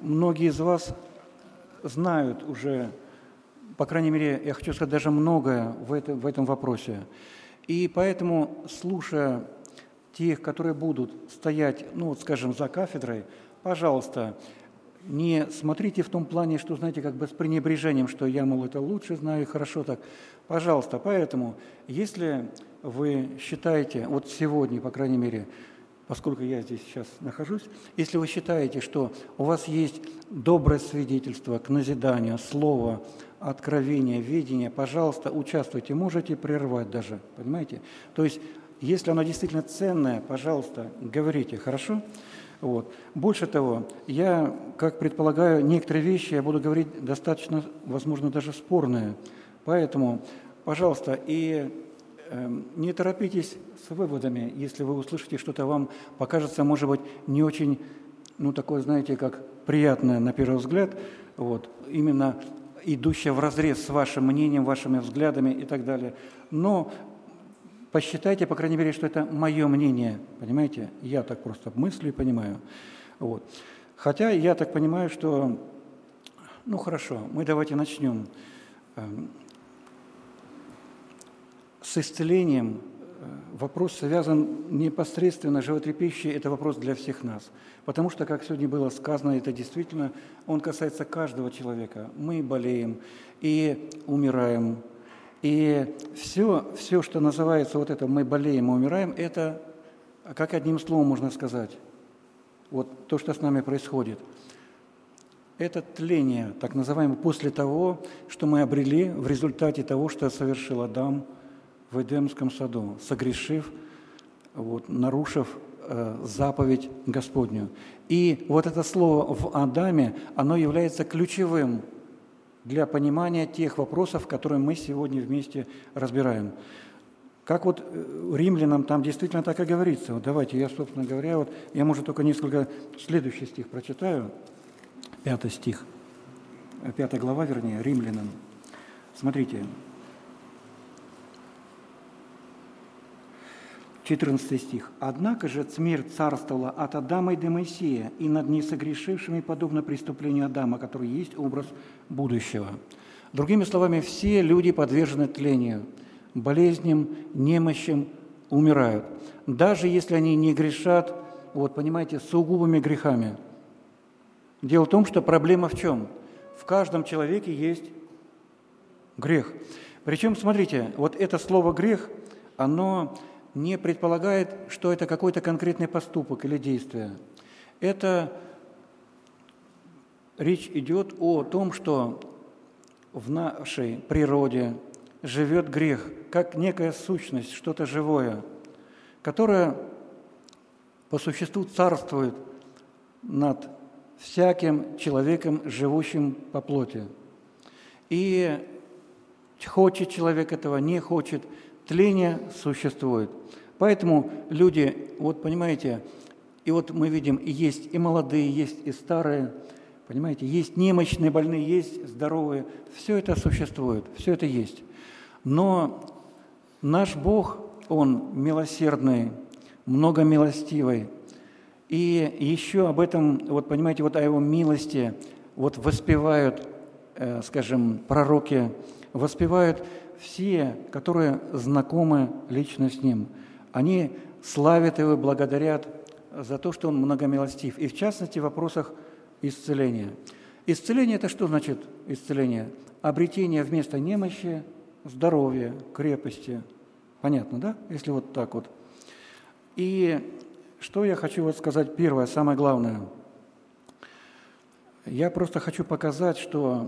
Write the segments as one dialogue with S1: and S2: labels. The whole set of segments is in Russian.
S1: многие из вас знают уже, по крайней мере, я хочу сказать, даже многое в этом вопросе. И поэтому, слушая тех, которые будут стоять, скажем, за кафедрой, пожалуйста, не смотрите в том плане, что, знаете, как бы с пренебрежением, что я, мол, это лучше знаю и хорошо так. Пожалуйста, поэтому, если вы считаете, вот сегодня, по крайней мере, поскольку я здесь сейчас нахожусь, если вы считаете, что у вас есть доброе свидетельство к назиданию, слово, откровение, видение, пожалуйста, участвуйте, можете прервать даже, понимаете? То есть, если оно действительно ценное, пожалуйста, говорите, хорошо? Вот. Больше того, я, как предполагаю, некоторые вещи я буду говорить достаточно, возможно, даже спорные. Поэтому, пожалуйста, и не торопитесь с выводами, если вы услышите что-то, вам покажется, может быть, не очень, такое, знаете, как приятное на первый взгляд, вот, именно идущее вразрез с вашим мнением, вашими взглядами и так далее. Но посчитайте, по крайней мере, что это мое мнение, понимаете? Я так просто мыслю и понимаю. Вот. Хотя я так понимаю, что, хорошо, мы давайте начнем. С исцелением вопрос связан непосредственно, животрепещущий, это вопрос для всех нас. Потому что, как сегодня было сказано, это действительно, он касается каждого человека. Мы болеем и умираем. И все, что называется вот это «мы болеем и умираем», это, как одним словом можно сказать, вот то, что с нами происходит. Это тление, так называемое, после того, что мы обрели в результате того, что совершил Адам в Эдемском саду, согрешив, нарушив заповедь Господню. И вот это слово в Адаме, оно является ключевым для понимания тех вопросов, которые мы сегодня вместе разбираем. Как римлянам там действительно так и говорится. Давайте я, собственно говоря, я, может, только несколько следующий стих прочитаю, 5 стих, 5 глава, вернее, римлянам. Смотрите, 14 стих. «Однако же смерть царствовала от Адама и до Моисея, и над несогрешившими, подобно преступлению Адама, который есть образ будущего». Другими словами, все люди подвержены тлению, болезням, немощам, умирают. Даже если они не грешат, понимаете, сугубыми грехами. Дело в том, что проблема в чем? В каждом человеке есть грех. Причем, смотрите, это слово «грех», оно не предполагает, что это какой-то конкретный поступок или действие. Речь идет о том, что в нашей природе живет грех, как некая сущность, что-то живое, которое по существу царствует над всяким человеком, живущим по плоти. И хочет человек этого, не хочет, тление существует. Поэтому люди, понимаете, и мы видим, и есть и молодые, есть и старые, понимаете, есть немощные, больные, есть здоровые. Все это существует, все это есть. Но наш Бог, Он милосердный, многомилостивый. И еще об этом, понимаете, о Его милости воспевают, скажем, пророки, воспевают все, которые знакомы лично с Ним. Они славят Его, благодарят за то, что Он многомилостив. И в частности в вопросах исцеления. Исцеление – это что значит исцеление? Обретение вместо немощи здоровья, крепости. Понятно, да? Если так. И что я хочу сказать первое, самое главное. Я просто хочу показать, что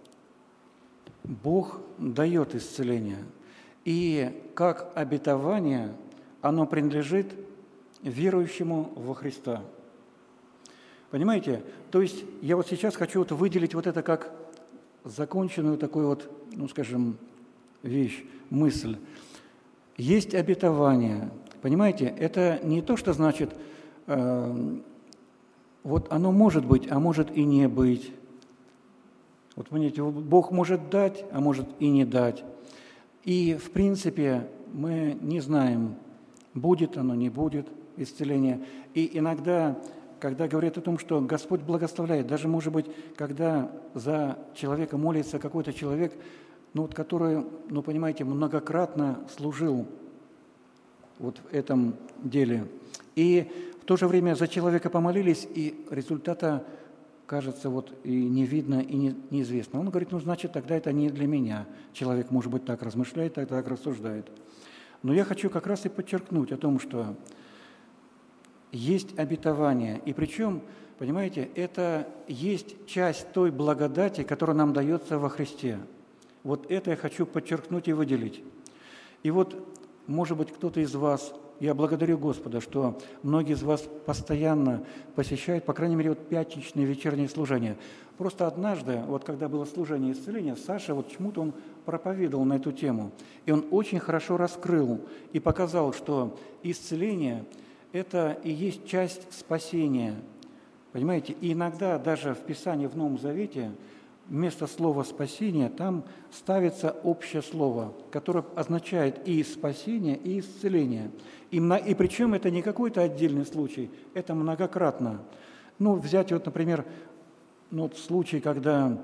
S1: Бог дает исцеление. И как обетование оно принадлежит верующему во Христа. Понимаете? То есть я сейчас хочу выделить это как законченную такую скажем, вещь, мысль. Есть обетование. Понимаете? Это не то, что значит, оно может быть, а может и не быть. Понимаете, Бог может дать, а может и не дать. И, в принципе, мы не знаем, будет оно, не будет исцеление. И иногда когда говорят о том, что Господь благословляет, даже, может быть, когда за человека молится какой-то человек, который, понимаете, многократно служил вот в этом деле. И в то же время за человека помолились, и результата, кажется, и не видно, и неизвестно. Он говорит, значит, тогда это не для меня. Человек, может быть, так размышляет, так рассуждает. Но я хочу как раз и подчеркнуть о том, что есть обетование, и причем, понимаете, это есть часть той благодати, которая нам дается во Христе. Вот это я хочу подчеркнуть и выделить. И может быть, кто-то из вас, я благодарю Господа, что многие из вас постоянно посещают, по крайней мере, пятничные вечерние служения. Просто однажды, когда было служение исцеления, Саша чему-то он проповедовал на эту тему, и он очень хорошо раскрыл и показал, что исцеление – это и есть часть спасения. Понимаете, и иногда даже в Писании, в Новом Завете, вместо слова «спасение» там ставится общее слово, которое означает и спасение, и исцеление. И причем это не какой-то отдельный случай, это многократно. Взять например, случай, когда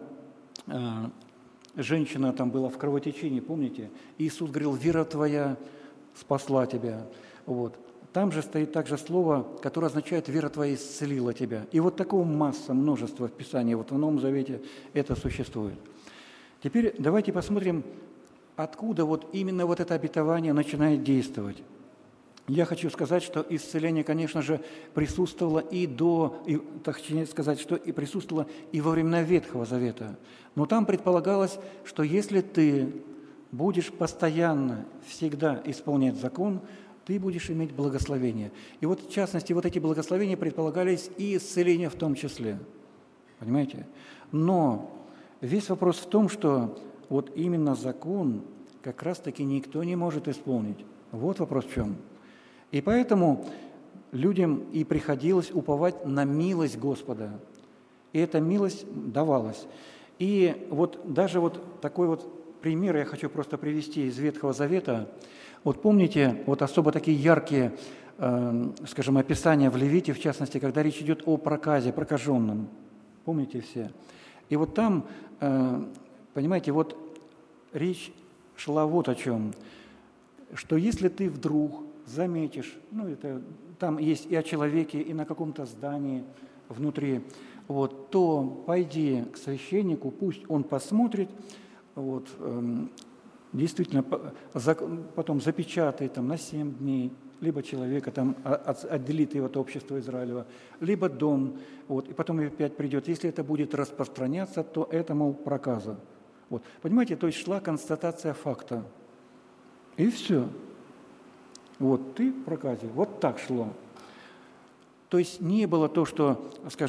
S1: женщина там была в кровотечении, помните? Иисус говорил, вера твоя спасла тебя. Там же стоит также слово, которое означает «вера твоя исцелила тебя». И такого масса, множество в Писании, в Новом Завете это существует. Теперь давайте посмотрим, откуда именно это обетование начинает действовать. Я хочу сказать, что исцеление, конечно же, присутствовало присутствовало и во времена Ветхого Завета. Но там предполагалось, что если ты будешь постоянно, всегда исполнять закон, ты будешь иметь благословение. И в частности, эти благословения предполагались и исцеление в том числе. Понимаете? Но весь вопрос в том, что именно закон как раз-таки никто не может исполнить. Вот вопрос в чем. И поэтому людям и приходилось уповать на милость Господа. И эта милость давалась. И даже такой пример я хочу просто привести из Ветхого Завета. Помните, особо такие яркие, описания в Левите, в частности, когда речь идет о проказе, прокаженном. Помните все? И там, понимаете, речь шла о чем, что если ты вдруг заметишь, там есть и о человеке, и на каком-то здании внутри, то пойди к священнику, пусть он посмотрит, действительно, потом запечатает на 7 дней, либо человека отделит его от общества Израилева, либо дом, и потом опять придет. Если это будет распространяться, то это, проказа. Понимаете, то есть шла констатация факта. И все. Ты в проказе. Так шло. То есть не было то, что,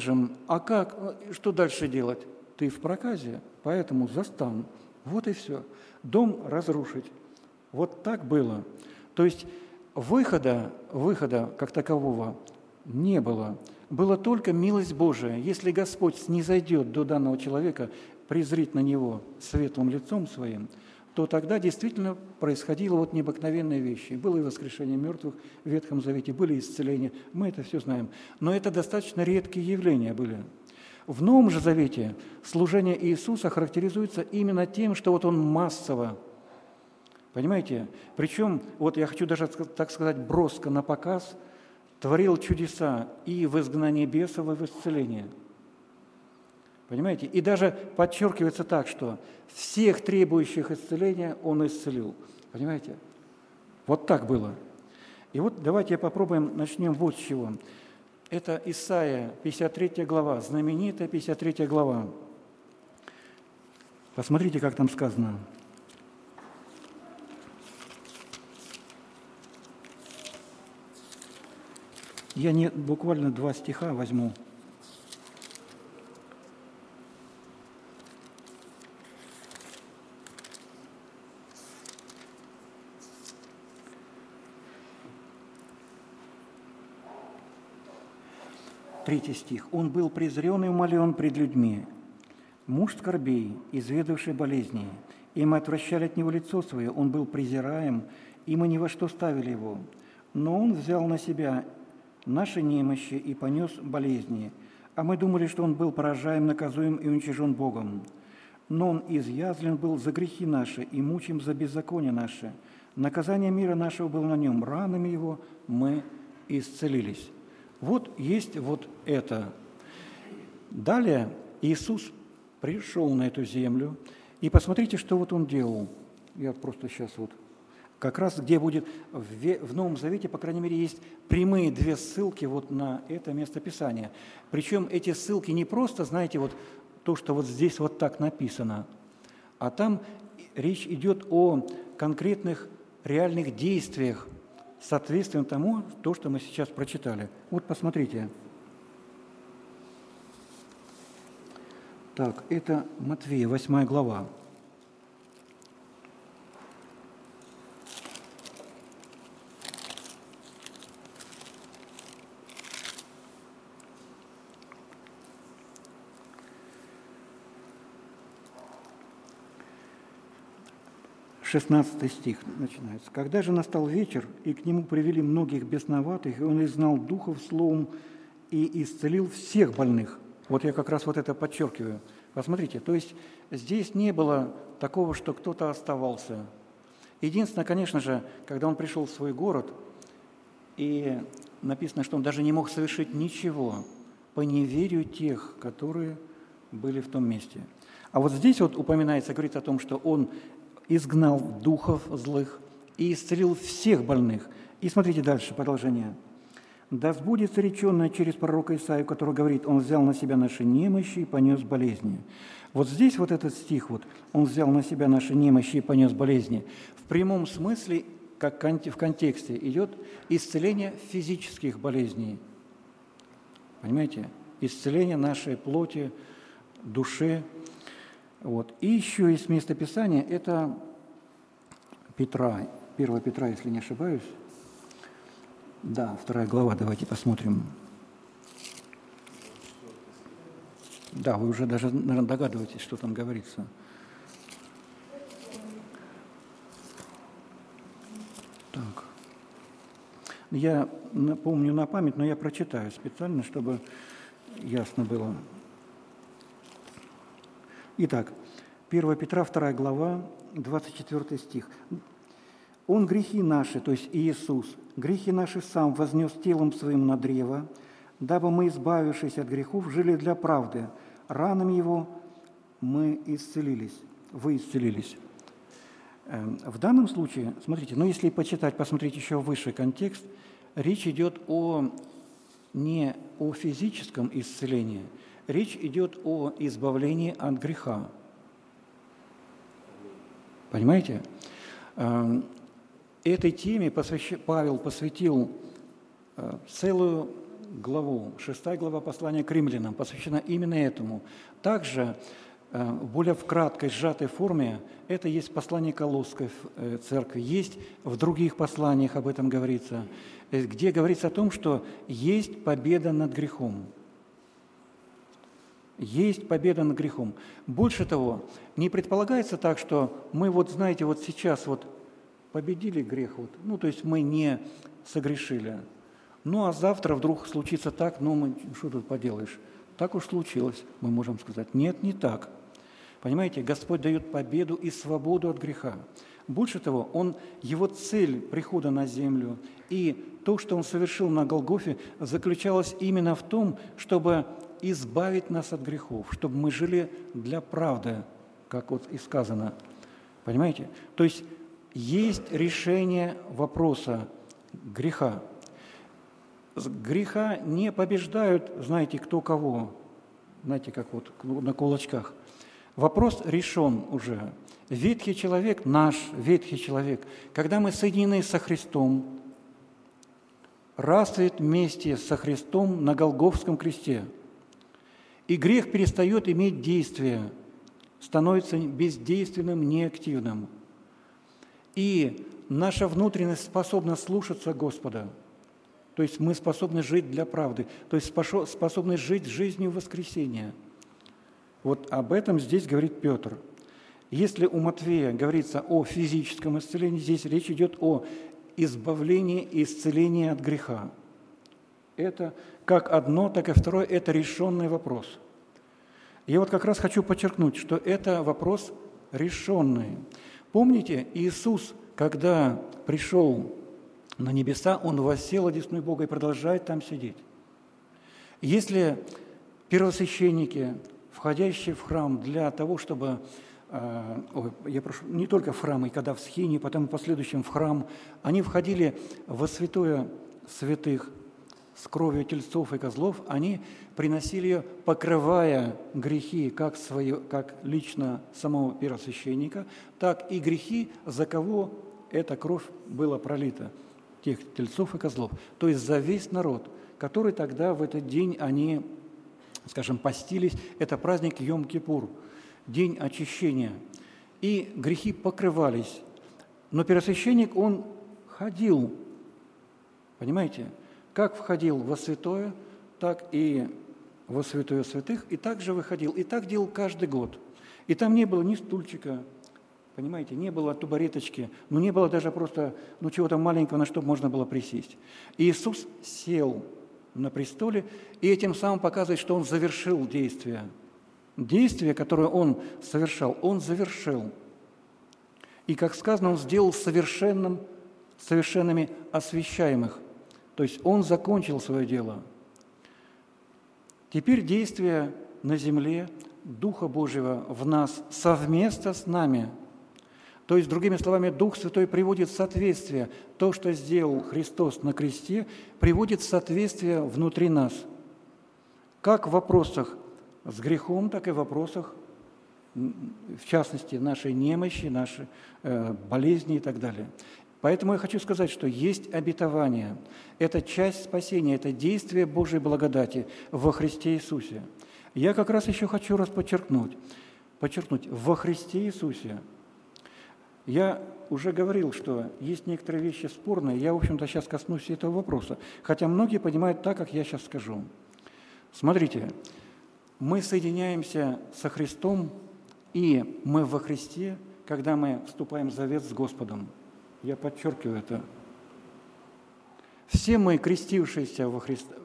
S1: что дальше делать? Ты в проказе, поэтому застань. И все. Дом разрушить. Так было. То есть выхода как такового не было. Была только милость Божия. Если Господь снизойдет до данного человека, презрит на него светлым лицом своим, то тогда действительно происходило необыкновенные вещи. Было и воскрешение мертвых в Ветхом Завете, были исцеления. Мы это все знаем. Но это достаточно редкие явления были. В Новом же Завете служение Иисуса характеризуется именно тем, что Он массово, понимаете? Причем, я хочу даже, так сказать, броско на показ, творил чудеса и в изгнании бесов, и в исцелении. Понимаете? И даже подчеркивается так, что всех требующих исцеления Он исцелил. Понимаете? Так было. И давайте попробуем, начнем с чего. Это Исайя, 53 глава, знаменитая 53 глава. Посмотрите, как там сказано. Я буквально 2 стиха возьму. Третий стих. «Он был презрен и умолен пред людьми, муж скорбей, изведавший болезни, и мы отвращали от него лицо свое, он был презираем, и мы ни во что ставили его. Но он взял на себя наши немощи и понес болезни. А мы думали, что Он был поражаем, наказуем и уничижен Богом. Но Он изъязлен был за грехи наши и мучим за беззаконие наше. Наказание мира нашего было на Нем, ранами Его мы исцелились». Вот есть вот это. Далее Иисус пришел на эту землю, и посмотрите, что вот Он делал. Я просто сейчас вот... Как раз где будет в Новом Завете, по крайней мере, есть прямые две ссылки вот на это местописание. Причем эти ссылки не просто, знаете, вот то, что вот здесь вот так написано, а там речь идет о конкретных реальных действиях, соответственно тому, то, что мы сейчас прочитали. Вот посмотрите. Так, это Матфея, 8 глава. Шестнадцатый стих начинается. «Когда же настал вечер, и к нему привели многих бесноватых, и он изгнал духов словом и исцелил всех больных». Вот я как раз вот это подчеркиваю. Посмотрите, то есть здесь не было такого, что кто-то оставался. Единственное, конечно же, когда он пришел в свой город, и написано, что он даже не мог совершить ничего по неверию тех, которые были в том месте. А вот здесь вот упоминается, говорит о том, что он изгнал духов злых и исцелил всех больных. И смотрите дальше, продолжение. «Да сбудется реченное через пророка Исаию, который говорит, он взял на себя наши немощи и понес болезни». Вот здесь вот этот стих, вот, «он взял на себя наши немощи и понес болезни», в прямом смысле, как в контексте, идет исцеление физических болезней. Понимаете? Исцеление нашей плоти, души. Вот. И еще есть местописание, это Петра, 1 Петра, если не ошибаюсь. Да, 2 глава, давайте посмотрим. Да, вы уже даже, наверное, догадываетесь, что там говорится. Так. Я помню на память, но я прочитаю специально, чтобы ясно было. Итак, 1 Петра, 2 глава, 24 стих. «Он грехи наши, то есть Иисус, грехи наши сам вознес телом своим на древо, дабы мы, избавившись от грехов, жили для правды. Ранами Его мы исцелились, вы исцелились». В данном случае, смотрите, если почитать, посмотреть еще выше контекст, речь идет не о физическом исцелении, речь идет о избавлении от греха. Понимаете? Этой теме Павел посвятил целую главу, 6 глава послания к римлянам, посвящена именно этому. Также в более краткой, сжатой форме это есть в послании Колосской церкви, есть в других посланиях об этом говорится, где говорится о том, что есть победа над грехом. Есть победа над грехом. Больше того, не предполагается так, что мы знаете, сейчас победили грех, то есть мы не согрешили. А завтра вдруг случится так, что тут поделаешь? Так уж случилось, мы можем сказать. Нет, не так. Понимаете, Господь дает победу и свободу от греха. Больше того, Его цель прихода на землю и то, что Он совершил на Голгофе, заключалось именно в том, чтобы избавить нас от грехов, чтобы мы жили для правды, как и сказано. Понимаете? То есть решение вопроса греха. Греха не побеждают, знаете, кто кого, знаете, как на кулачках. Вопрос решен уже. Ветхий человек, наш ветхий человек, когда мы соединены со Христом, растет вместе со Христом на Голгофском кресте. И грех перестает иметь действие, становится бездейственным, неактивным. И наша внутренность способна слушаться Господа. То есть мы способны жить для правды, то есть способны жить жизнью воскресения. Об этом здесь говорит Петр. Если у Матфея говорится о физическом исцелении, здесь речь идет о избавлении и исцелении от греха. Это как одно, так и второе – это решенный вопрос. Я вот как раз хочу подчеркнуть, что это вопрос решенный. Помните, Иисус, когда пришел на небеса, Он воссел одесную Бога и продолжает там сидеть. Если первосвященники, входящие в храм для того, чтобы, не только в храм, и когда в схине, потом в последующем в храм, они входили во святое святых с кровью тельцов и козлов, они приносили ее, покрывая грехи как лично самого первосвященника, так и грехи, за кого эта кровь была пролита, тех тельцов и козлов, то есть за весь народ, который тогда в этот день они, скажем, постились. Это праздник Йом-Кипур, день очищения. И грехи покрывались. Но первосвященник, он ходил, понимаете, как входил во святое, так и во святое святых, и также выходил. И так делал каждый год. И там не было ни стульчика, понимаете, не было тубареточки, не было даже просто чего-то маленького, на что можно было присесть. И Иисус сел на престоле, и этим самым показывает, что Он завершил действие. Действие, которое Он совершал, Он завершил. И, как сказано, Он сделал совершенными освящаемых. То есть Он закончил свое дело. Теперь действие на земле Духа Божьего в нас совместно с нами. То есть, другими словами, Дух Святой приводит в соответствие то, что сделал Христос на кресте, приводит в соответствие внутри нас. Как в вопросах с грехом, так и в вопросах, в частности, нашей немощи, нашей болезни и так далее. Поэтому я хочу сказать, что есть обетование. Это часть спасения, это действие Божьей благодати во Христе Иисусе. Я как раз еще хочу подчеркнуть, во Христе Иисусе. Я уже говорил, что есть некоторые вещи спорные, я, в общем-то, сейчас коснусь этого вопроса, хотя многие понимают так, как я сейчас скажу. Смотрите, мы соединяемся со Христом, и мы во Христе, когда мы вступаем в завет с Господом. Я подчеркиваю это. Все мы, крестившиеся во Христа,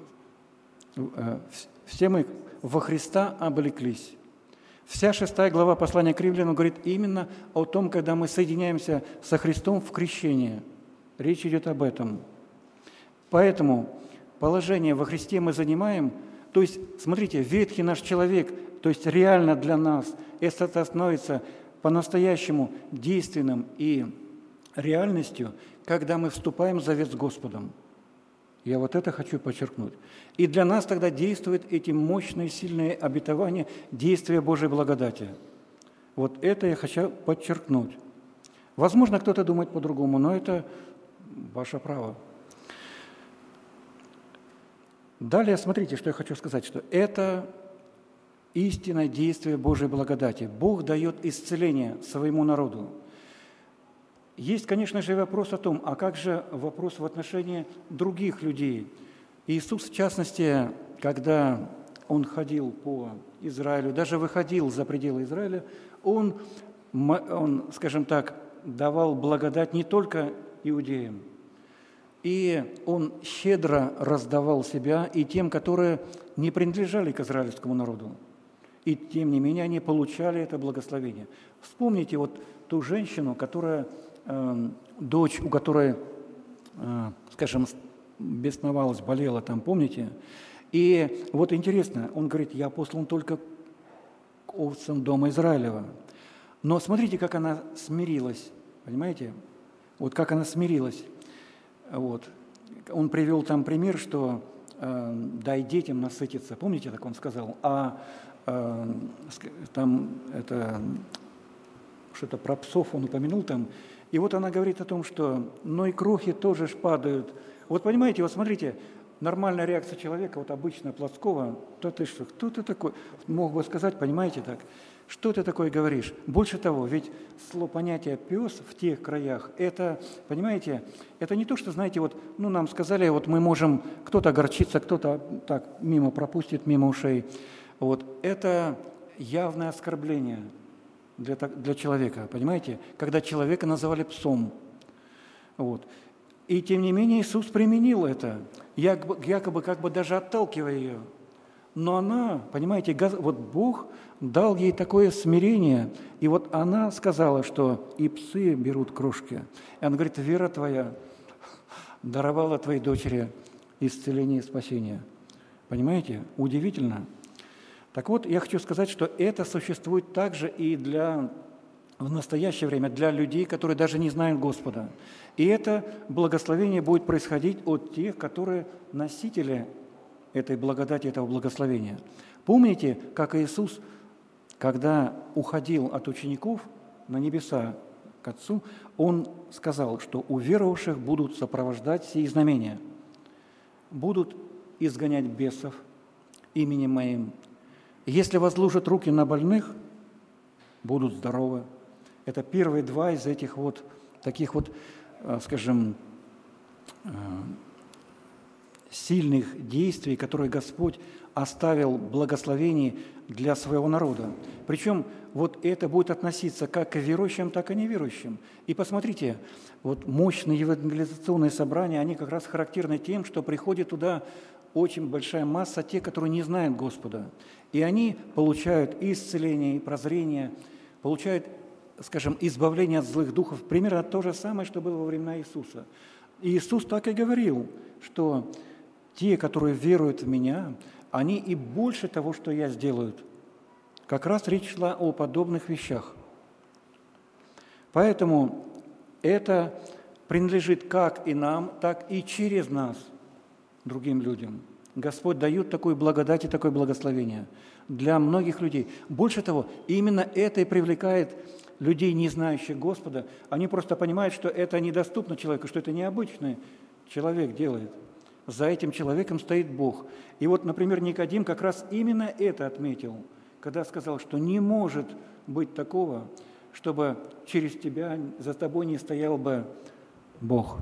S1: все мы во Христа облеклись. Вся 6 глава послания к Римлянам говорит именно о том, когда мы соединяемся со Христом в крещении. Речь идет об этом. Поэтому положение во Христе мы занимаем. То есть, смотрите, ветхий наш человек, то есть реально для нас, это становится по-настоящему действенным и реальностью, когда мы вступаем в завет с Господом. Я вот это хочу подчеркнуть. И для нас тогда действуют эти мощные, сильные обетования, действия Божьей благодати. Вот это я хочу подчеркнуть. Возможно, кто-то думает по-другому, но это ваше право. Далее, смотрите, что я хочу сказать, что это истинное действие Божьей благодати. Бог дает исцеление своему народу. Есть, конечно же, вопрос о том, а как же вопрос в отношении других людей? Иисус, в частности, когда Он ходил по Израилю, даже выходил за пределы Израиля, Он, скажем так, давал благодать не только иудеям, и Он щедро раздавал себя и тем, которые не принадлежали к израильскому народу. И тем не менее они получали это благословение. Вспомните вот ту женщину, дочь, у которой, скажем, бесновалась, болела там, помните? И вот интересно, он говорит, я послан только к овцам дома Израилева. Но смотрите, как она смирилась, понимаете? Вот как она смирилась. Вот. Он привел там пример, что дай детям насытиться. Помните, так он сказал? Там это что-то про псов он упомянул там. И вот она говорит о том, что но и крохи тоже ж падают. Вот понимаете, вот смотрите, нормальная реакция человека, вот обычно плотского, то ты что, кто ты такой? Мог бы сказать, понимаете так, что ты такое говоришь? Больше того, ведь понятие «пес» в тех краях, это, понимаете, это не то, что, знаете, вот, нам сказали, вот мы можем, кто-то огорчиться, кто-то так мимо пропустит, мимо ушей. Вот, это явное оскорбление для человека, понимаете? Когда человека называли псом. Вот. И тем не менее Иисус применил это, якобы как бы даже отталкивая ее. Но она, понимаете, вот Бог дал ей такое смирение, и вот она сказала, что и псы берут крошки. И она говорит, вера твоя даровала твоей дочери исцеление и спасение. Понимаете? Удивительно. Так вот, я хочу сказать, что это существует также и в настоящее время для людей, которые даже не знают Господа. И это благословение будет происходить от тех, которые носители этой благодати, этого благословения. Помните, как Иисус, когда уходил от учеников на небеса к Отцу, Он сказал, что у веровавших будут сопровождать сии знамения, будут изгонять бесов именем Моим. Если возложат руки на больных, будут здоровы. Это первые два из этих вот таких вот, скажем, сильных действий, которые Господь оставил благословений для своего народа. Причем вот это будет относиться как к верующим, так и неверующим. И посмотрите, вот мощные евангелизационные собрания, они как раз характерны тем, что приходит туда очень большая масса тех, которые не знают Господа. И они получают и исцеление, и прозрение, получают, скажем, избавление от злых духов. Примерно то же самое, что было во времена Иисуса. И Иисус так и говорил, что те, которые веруют в Меня, они и больше того, что Я сделают. Как раз речь шла о подобных вещах. Поэтому это принадлежит как и нам, так и через нас другим людям. Господь дает такую благодать и такое благословение для многих людей. Больше того, именно это и привлекает людей, не знающих Господа. Они просто понимают, что это недоступно человеку, что это необычный человек делает. За этим человеком стоит Бог. И вот, например, Никодим как раз именно это отметил, когда сказал, что не может быть такого, чтобы через тебя, за тобой не стоял бы Бог.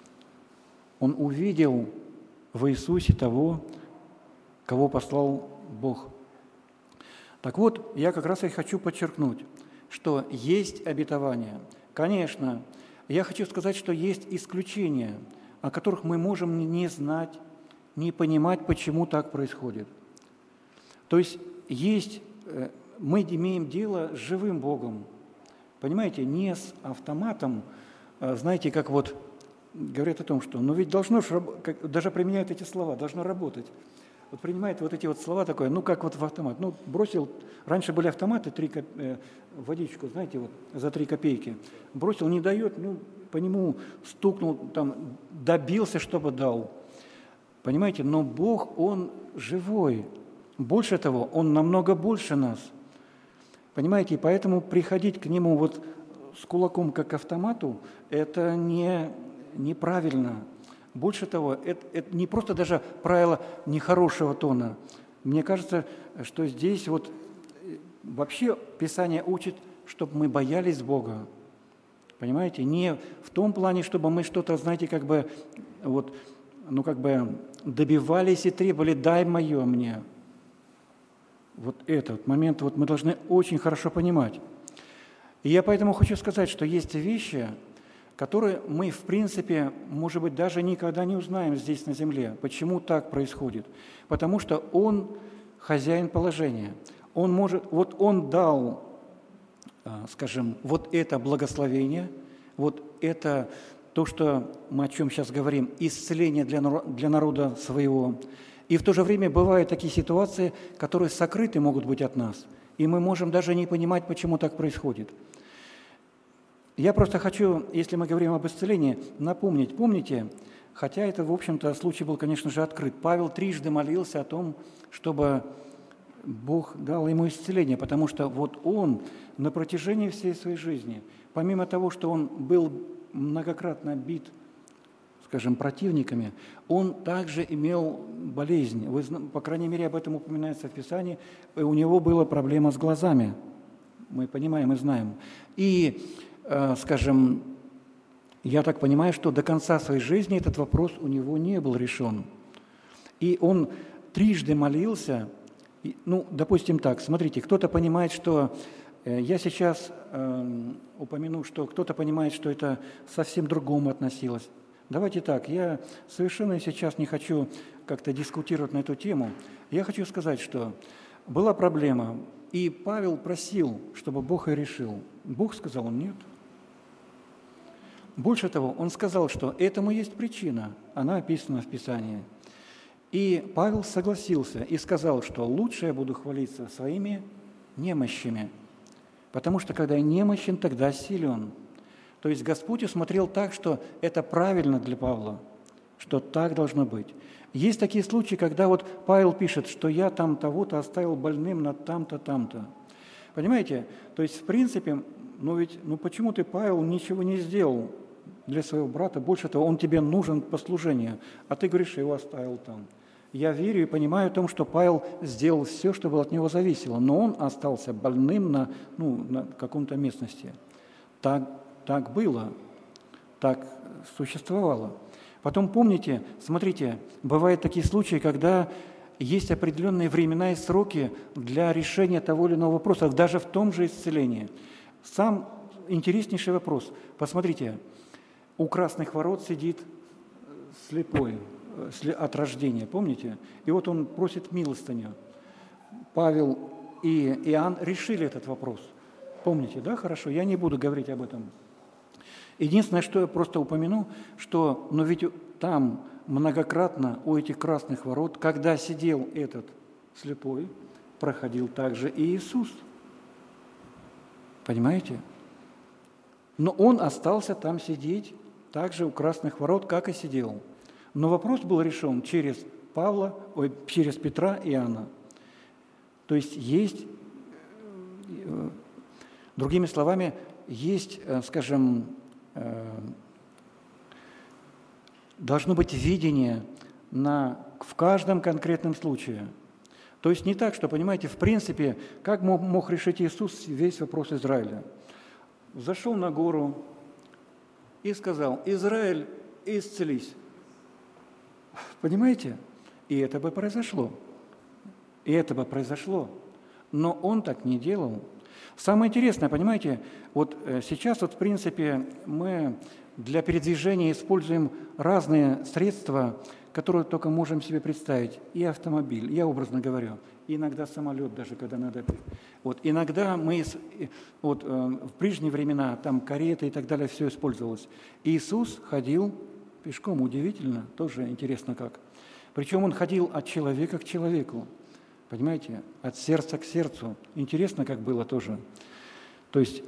S1: Он увидел в Иисусе того, кого послал Бог. Так вот, я как раз и хочу подчеркнуть, что есть обетование. Конечно, я хочу сказать, что есть исключения, о которых мы можем не знать, не понимать, почему так происходит. То есть мы имеем дело с живым Богом, понимаете, не с автоматом, знаете, как вот говорят о том, что, ну ведь должно, даже применяют эти слова, должно работать. Вот принимает вот эти вот слова такое, ну как вот в автомат, ну бросил, раньше были автоматы, водичку, знаете, вот за 3 копейки, бросил, не дает, ну по нему стукнул, там, добился, чтобы дал. Понимаете, но Бог, Он живой. Больше того, Он намного больше нас. Понимаете, и поэтому приходить к Нему вот с кулаком, как к автомату, это неправильно. Больше того, это не просто даже правило нехорошего тона. Мне кажется, что здесь вот вообще Писание учит, чтобы мы боялись Бога. Понимаете? Не в том плане, чтобы мы что-то, знаете, как бы, вот, ну, как бы добивались и требовали, дай мое мне. Вот этот момент вот мы должны очень хорошо понимать. И я поэтому хочу сказать, что есть вещи, которые мы, в принципе, может быть, даже никогда не узнаем здесь на земле. Почему так происходит? Потому что Он хозяин положения. Вот Он дал, скажем, вот это благословение, вот это то, что мы о чем сейчас говорим, исцеление для народа своего. И в то же время бывают такие ситуации, которые сокрыты могут быть от нас, и мы можем даже не понимать, почему так происходит. Я просто хочу, если мы говорим об исцелении, напомнить, помните, хотя это, в общем-то, случай был, конечно же, открыт, Павел трижды молился о том, чтобы Бог дал ему исцеление, потому что вот он на протяжении всей своей жизни, помимо того, что он был многократно бит, скажем, противниками, он также имел болезнь. По крайней мере, об этом упоминается в Писании. У него была проблема с глазами. Мы понимаем и знаем. И, скажем, я так понимаю, что до конца своей жизни этот вопрос у него не был решен. И он трижды молился. Ну, допустим так, смотрите, кто-то понимает, что я сейчас упомяну, что кто-то понимает, что это совсем другому относилось. Давайте так, я совершенно сейчас не хочу как-то дискутировать на эту тему. Я хочу сказать, что была проблема, и Павел просил, чтобы Бог ее решил. Бог сказал нет. Больше того, он сказал, что этому есть причина, она описана в Писании. И Павел согласился и сказал, что лучше я буду хвалиться своими немощами, потому что когда я немощен, тогда силен. То есть Господь усмотрел так, что это правильно для Павла, что так должно быть. Есть такие случаи, когда вот Павел пишет, что я там того-то оставил больным на там-то, там-то. Понимаете? То есть, в принципе, почему ты, Павел, ничего не сделал для своего брата? Больше того, он тебе нужен по служению, а ты говоришь, я его оставил там. Я верю и понимаю о том, что Павел сделал все, что было от него зависело, но он остался больным на каком-то местности. Так было, так существовало. Потом помните, смотрите, бывают такие случаи, когда есть определенные времена и сроки для решения того или иного вопроса, даже в том же исцелении. Сам интереснейший вопрос. Посмотрите, у красных ворот сидит слепой от рождения, помните? И вот он просит милостыню. Павел и Иоанн решили этот вопрос. Помните, да, хорошо? Я не буду говорить об этом. Единственное, что я просто упомяну, что, но ведь там многократно у этих красных ворот, когда сидел этот слепой, проходил также и Иисус. Понимаете? Но он остался там сидеть, также у красных ворот, как и сидел. Но вопрос был решен через Петра и Иоанна. То есть другими словами, есть, скажем, должно быть видение в каждом конкретном случае. То есть не так, что, понимаете, в принципе, как мог решить Иисус весь вопрос Израиля? Зашел на гору и сказал: «Израиль, исцелись». Понимаете? И это бы произошло. Но он так не делал. Самое интересное, понимаете, вот сейчас в принципе мы для передвижения используем разные средства, которые только можем себе представить. И автомобиль, я образно говорю, и иногда самолет даже, когда надо. Вот, иногда в прежние времена там кареты и так далее, все использовалось. Иисус ходил пешком, удивительно, тоже интересно как. Причем он ходил от человека к человеку. Понимаете, от сердца к сердцу. Интересно, как было тоже. То есть,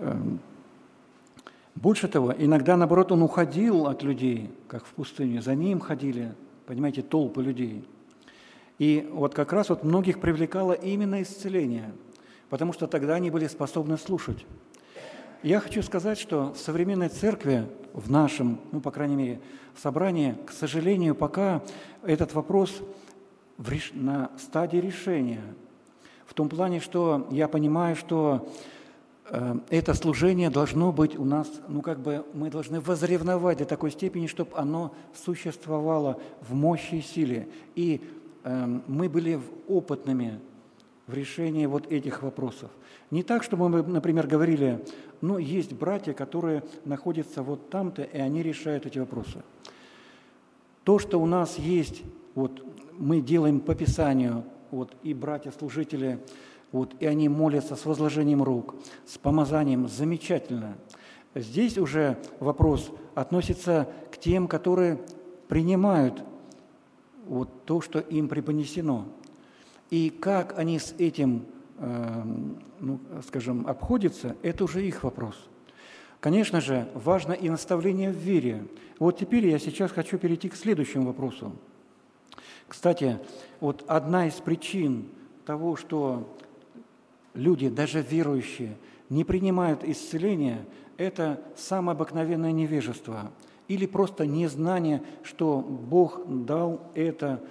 S1: больше того, иногда, наоборот, он уходил от людей, как в пустыне. За ним ходили, понимаете, толпы людей. И вот как раз многих привлекало именно исцеление, потому что тогда они были способны слушать. Я хочу сказать, что в современной церкви, в нашем, по крайней мере, собрании, к сожалению, пока этот вопрос на стадии решения. В том плане, что я понимаю, что это служение должно быть у нас, мы должны возревновать до такой степени, чтобы оно существовало в мощи и силе. И мы были опытными в решении этих вопросов. Не так, чтобы мы, например, говорили, есть братья, которые находятся там-то, и они решают эти вопросы. То, что у нас есть, мы делаем по Писанию, и братья-служители, и они молятся с возложением рук, с помазанием, замечательно. Здесь уже вопрос относится к тем, которые принимают то, что им преподнесено. И как они с этим, обходятся, это уже их вопрос. Конечно же, важно и наставление в вере. Теперь я сейчас хочу перейти к следующему вопросу. Кстати, одна из причин того, что люди, даже верующие, не принимают исцеление, это самое обыкновенное невежество или просто незнание, что Бог дал это,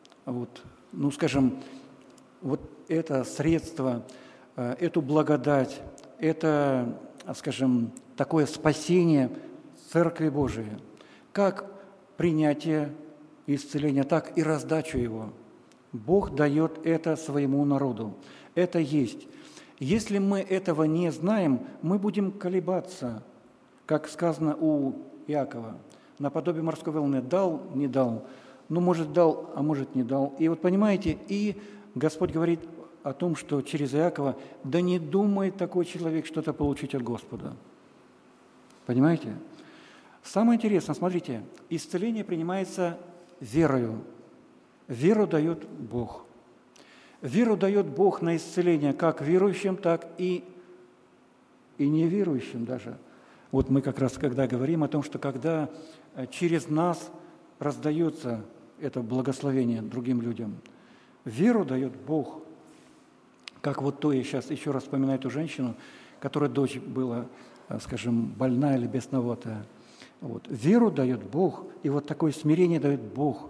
S1: это средство, эту благодать, это, такое спасение Церкви Божией. Как принятие исцеления, так и раздачу его. Бог дает это своему народу. Это есть. Если мы этого не знаем, мы будем колебаться, как сказано у Иакова. наподобие морской волны. Дал, не дал. Ну, может, дал, а может, не дал. И вот понимаете, и Господь говорит о том, что через Иакова, да не думает такой человек что-то получить от Господа. Понимаете? Самое интересное, смотрите, исцеление принимается верою. Веру дает Бог. Веру дает Бог на исцеление как верующим, так и неверующим даже. Вот мы как раз когда говорим о том, что когда через нас раздается это благословение другим людям, веру дает Бог. Как вот то, я сейчас еще раз вспоминаю эту женщину, которая дочь была, скажем, больная или бесноватая. Вот. Веру дает Бог, и вот такое смирение дает Бог.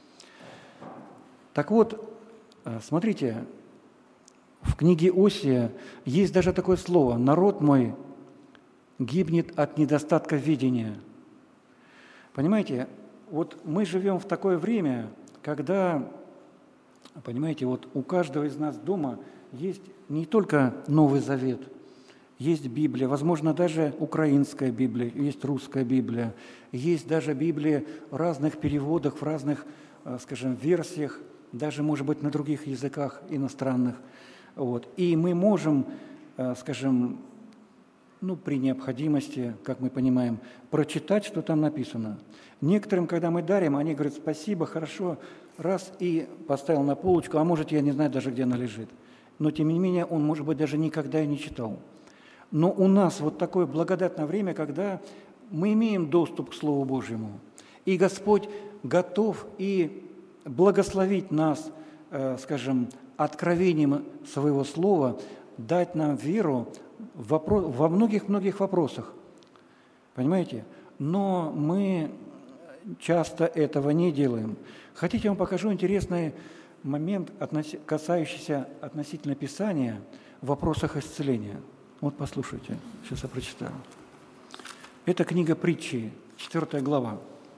S1: Так вот, смотрите, в книге Осия есть даже такое слово: «Народ мой гибнет от недостатка видения». Понимаете, вот мы живем в такое время, когда, понимаете, вот у каждого из нас дома есть не только Новый Завет, есть Библия, возможно, даже украинская Библия, есть русская Библия, есть даже Библия в разных переводах, в разных, скажем, версиях, даже, может быть, на других языках иностранных. Вот. И мы можем, скажем, при необходимости, как мы понимаем, прочитать, что там написано. Некоторым, когда мы дарим, они говорят: спасибо, хорошо, раз и поставил на полочку, а может, я не знаю даже, где она лежит. Но, тем не менее, он, может быть, даже никогда и не читал. Но у нас вот такое благодатное время, когда мы имеем доступ к Слову Божьему, и Господь готов и благословить нас, скажем, откровением Своего Слова, дать нам веру во многих-многих вопросах. Понимаете? Но мы часто этого не делаем. Хотите, я вам покажу интересный момент, касающийся относительно Писания в вопросах исцеления. Вот послушайте, сейчас я прочитаю. Это книга Притчи, 4 глава.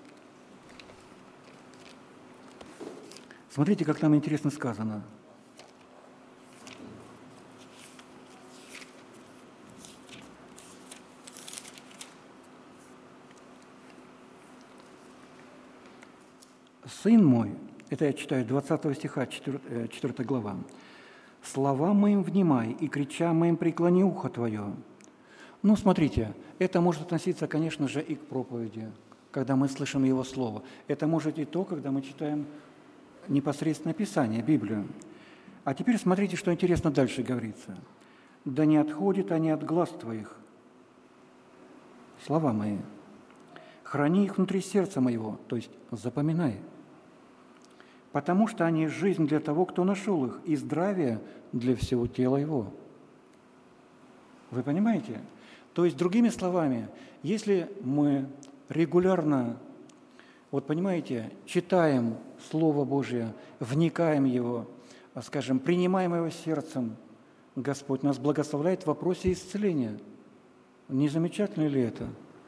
S1: Смотрите, как там интересно сказано. «Сын мой», это я читаю 20 стиха, 4 глава, «словам моим внимай, и кричам моим преклони ухо твое». Ну, смотрите, это может относиться, конечно же, и к проповеди, когда мы слышим Его Слово. Это может и то, когда мы читаем непосредственно Писание, Библию. А теперь смотрите, что интересно дальше говорится. «Да не отходят они от глаз твоих, слова мои, храни их внутри сердца моего», то есть запоминай, «потому что они жизнь для того, кто нашел их, и здравие для всего тела его». Вы понимаете? То есть, другими словами, если мы регулярно, вот понимаете, читаем Слово Божие, вникаем в его, скажем, принимаем его сердцем, Господь нас благословляет в вопросе исцеления. Не замечательно ли это?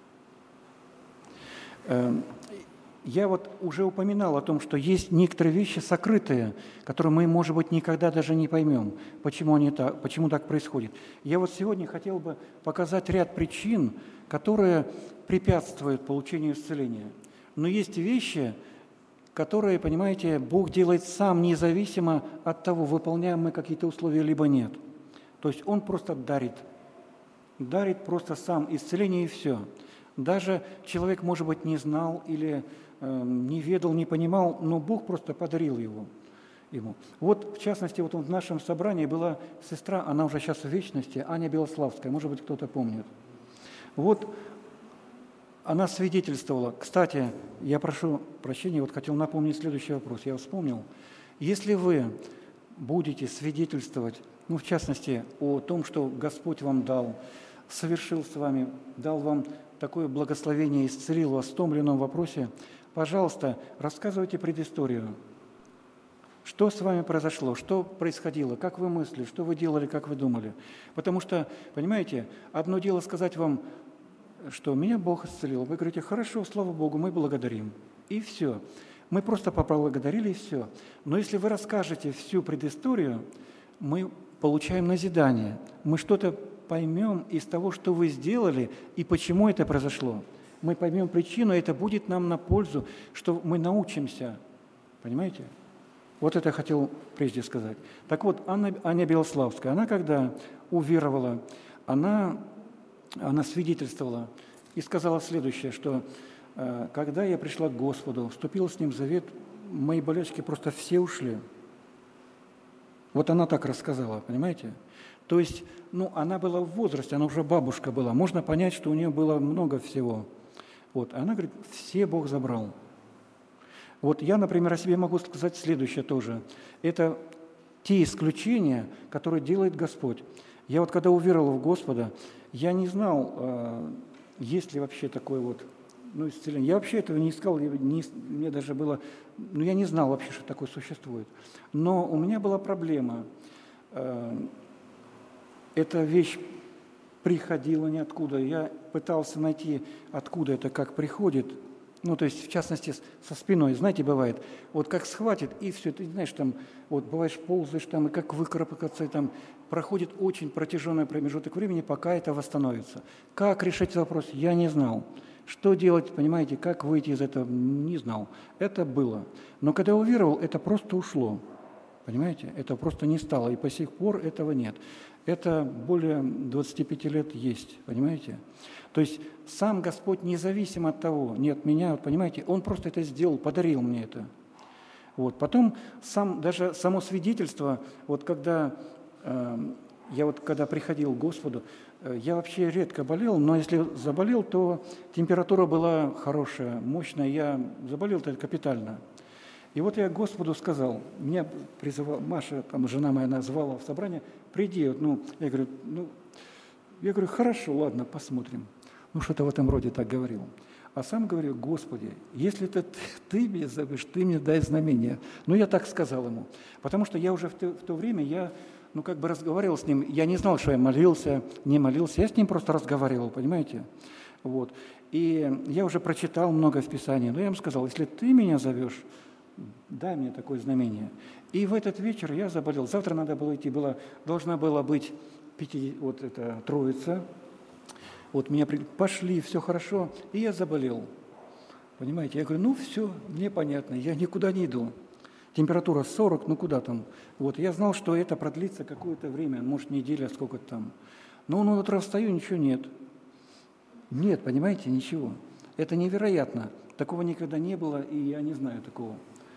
S1: Я вот уже упоминал о том, что есть некоторые вещи сокрытые, которые мы, может быть, никогда даже не поймем, почему так происходит. Я вот сегодня хотел бы показать ряд причин, которые препятствуют получению исцеления. Но есть вещи, которые, понимаете, Бог делает сам, независимо от того, выполняем мы какие-то условия, либо нет. То есть Он просто дарит просто сам исцеление, и все. Даже человек, может быть, не знал или не ведал, не понимал, но Бог просто подарил ему. Вот, в частности, вот в нашем собрании была сестра, она уже сейчас в вечности, Аня Белославская, может быть, кто-то помнит. Вот она свидетельствовала. Кстати, я прошу прощения, вот хотел напомнить следующий вопрос, я вспомнил. Если вы будете свидетельствовать, в частности, о том, что Господь вам дал, совершил с вами, дал вам такое благословение, исцелил вас в том или ином вопросе, пожалуйста, рассказывайте предысторию. Что с вами произошло, что происходило, как вы мыслили, что вы делали, как вы думали. Потому что, понимаете, одно дело сказать вам, что меня Бог исцелил. Вы говорите: хорошо, слава Богу, мы благодарим. И все. Мы просто поблагодарили, и все. Но если вы расскажете всю предысторию, мы получаем назидание. Мы что-то поймем из того, что вы сделали и почему это произошло. мы поймем причину, и это будет нам на пользу, что мы научимся. Понимаете? Вот это я хотел прежде сказать. Так вот, Аня Белославская, она когда уверовала, она свидетельствовала и сказала следующее, что когда я пришла к Господу, вступила с Ним в завет, мои болячки просто все ушли. Вот она так рассказала, понимаете? То есть, она была в возрасте, она уже бабушка была. Можно понять, что у нее было много всего. Вот, она говорит, все Бог забрал. Вот я, например, о себе могу сказать следующее тоже. Это те исключения, которые делает Господь. Я вот когда уверовал в Господа, я не знал, есть ли вообще такое вот, исцеление. Я вообще этого не искал, мне даже было, я не знал вообще, что такое существует. Но у меня была проблема. Эта вещь приходила ниоткуда. Я пытался найти, откуда это, как приходит. То есть, в частности, со спиной, знаете, бывает, вот как схватит, и все, ты знаешь, там, вот бываешь, ползаешь там, и как выкарабкаться, там, проходит очень протяженный промежуток времени, пока это восстановится. Как решить этот вопрос, я не знал. Что делать, понимаете, как выйти из этого, не знал. Это было. Но когда я уверовал, это просто ушло. Понимаете? Это просто не стало, и по сих пор этого нет. Это более 25 лет есть, понимаете? То есть сам Господь независим от того, не от меня, понимаете, Он просто это сделал, подарил мне это. Вот. Потом даже само свидетельство, вот когда когда приходил к Господу, я вообще редко болел, но если заболел, то температура была хорошая, мощная, я заболел-то капитально. И вот я Господу сказал, меня призывала, Маша, там, жена моя, назвала в собрание, приди, я говорю, хорошо, ладно, посмотрим. Что-то в этом роде так говорил. А сам говорю, Господи, если это ты меня зовешь, ты мне дай знамение. Я так сказал ему. Потому что я уже в то время, я разговаривал с ним, я не знал, что я молился, не молился, я с ним просто разговаривал, понимаете? Вот. И я уже прочитал много в Писании, но я ему сказал, если ты меня зовешь, дай мне такое знамение. И в этот вечер я заболел. Завтра надо было идти, должна была быть Троица. Вот меня пошли, все хорошо, и я заболел. Понимаете? Я говорю, все, мне понятно, я никуда не иду. Температура 40, куда там? Вот, я знал, что это продлится какое-то время, может, неделя, сколько-то там. Но на утро встаю, ничего нет. Нет, понимаете, ничего. Это невероятно. Такого никогда не было, и я не знаю такого.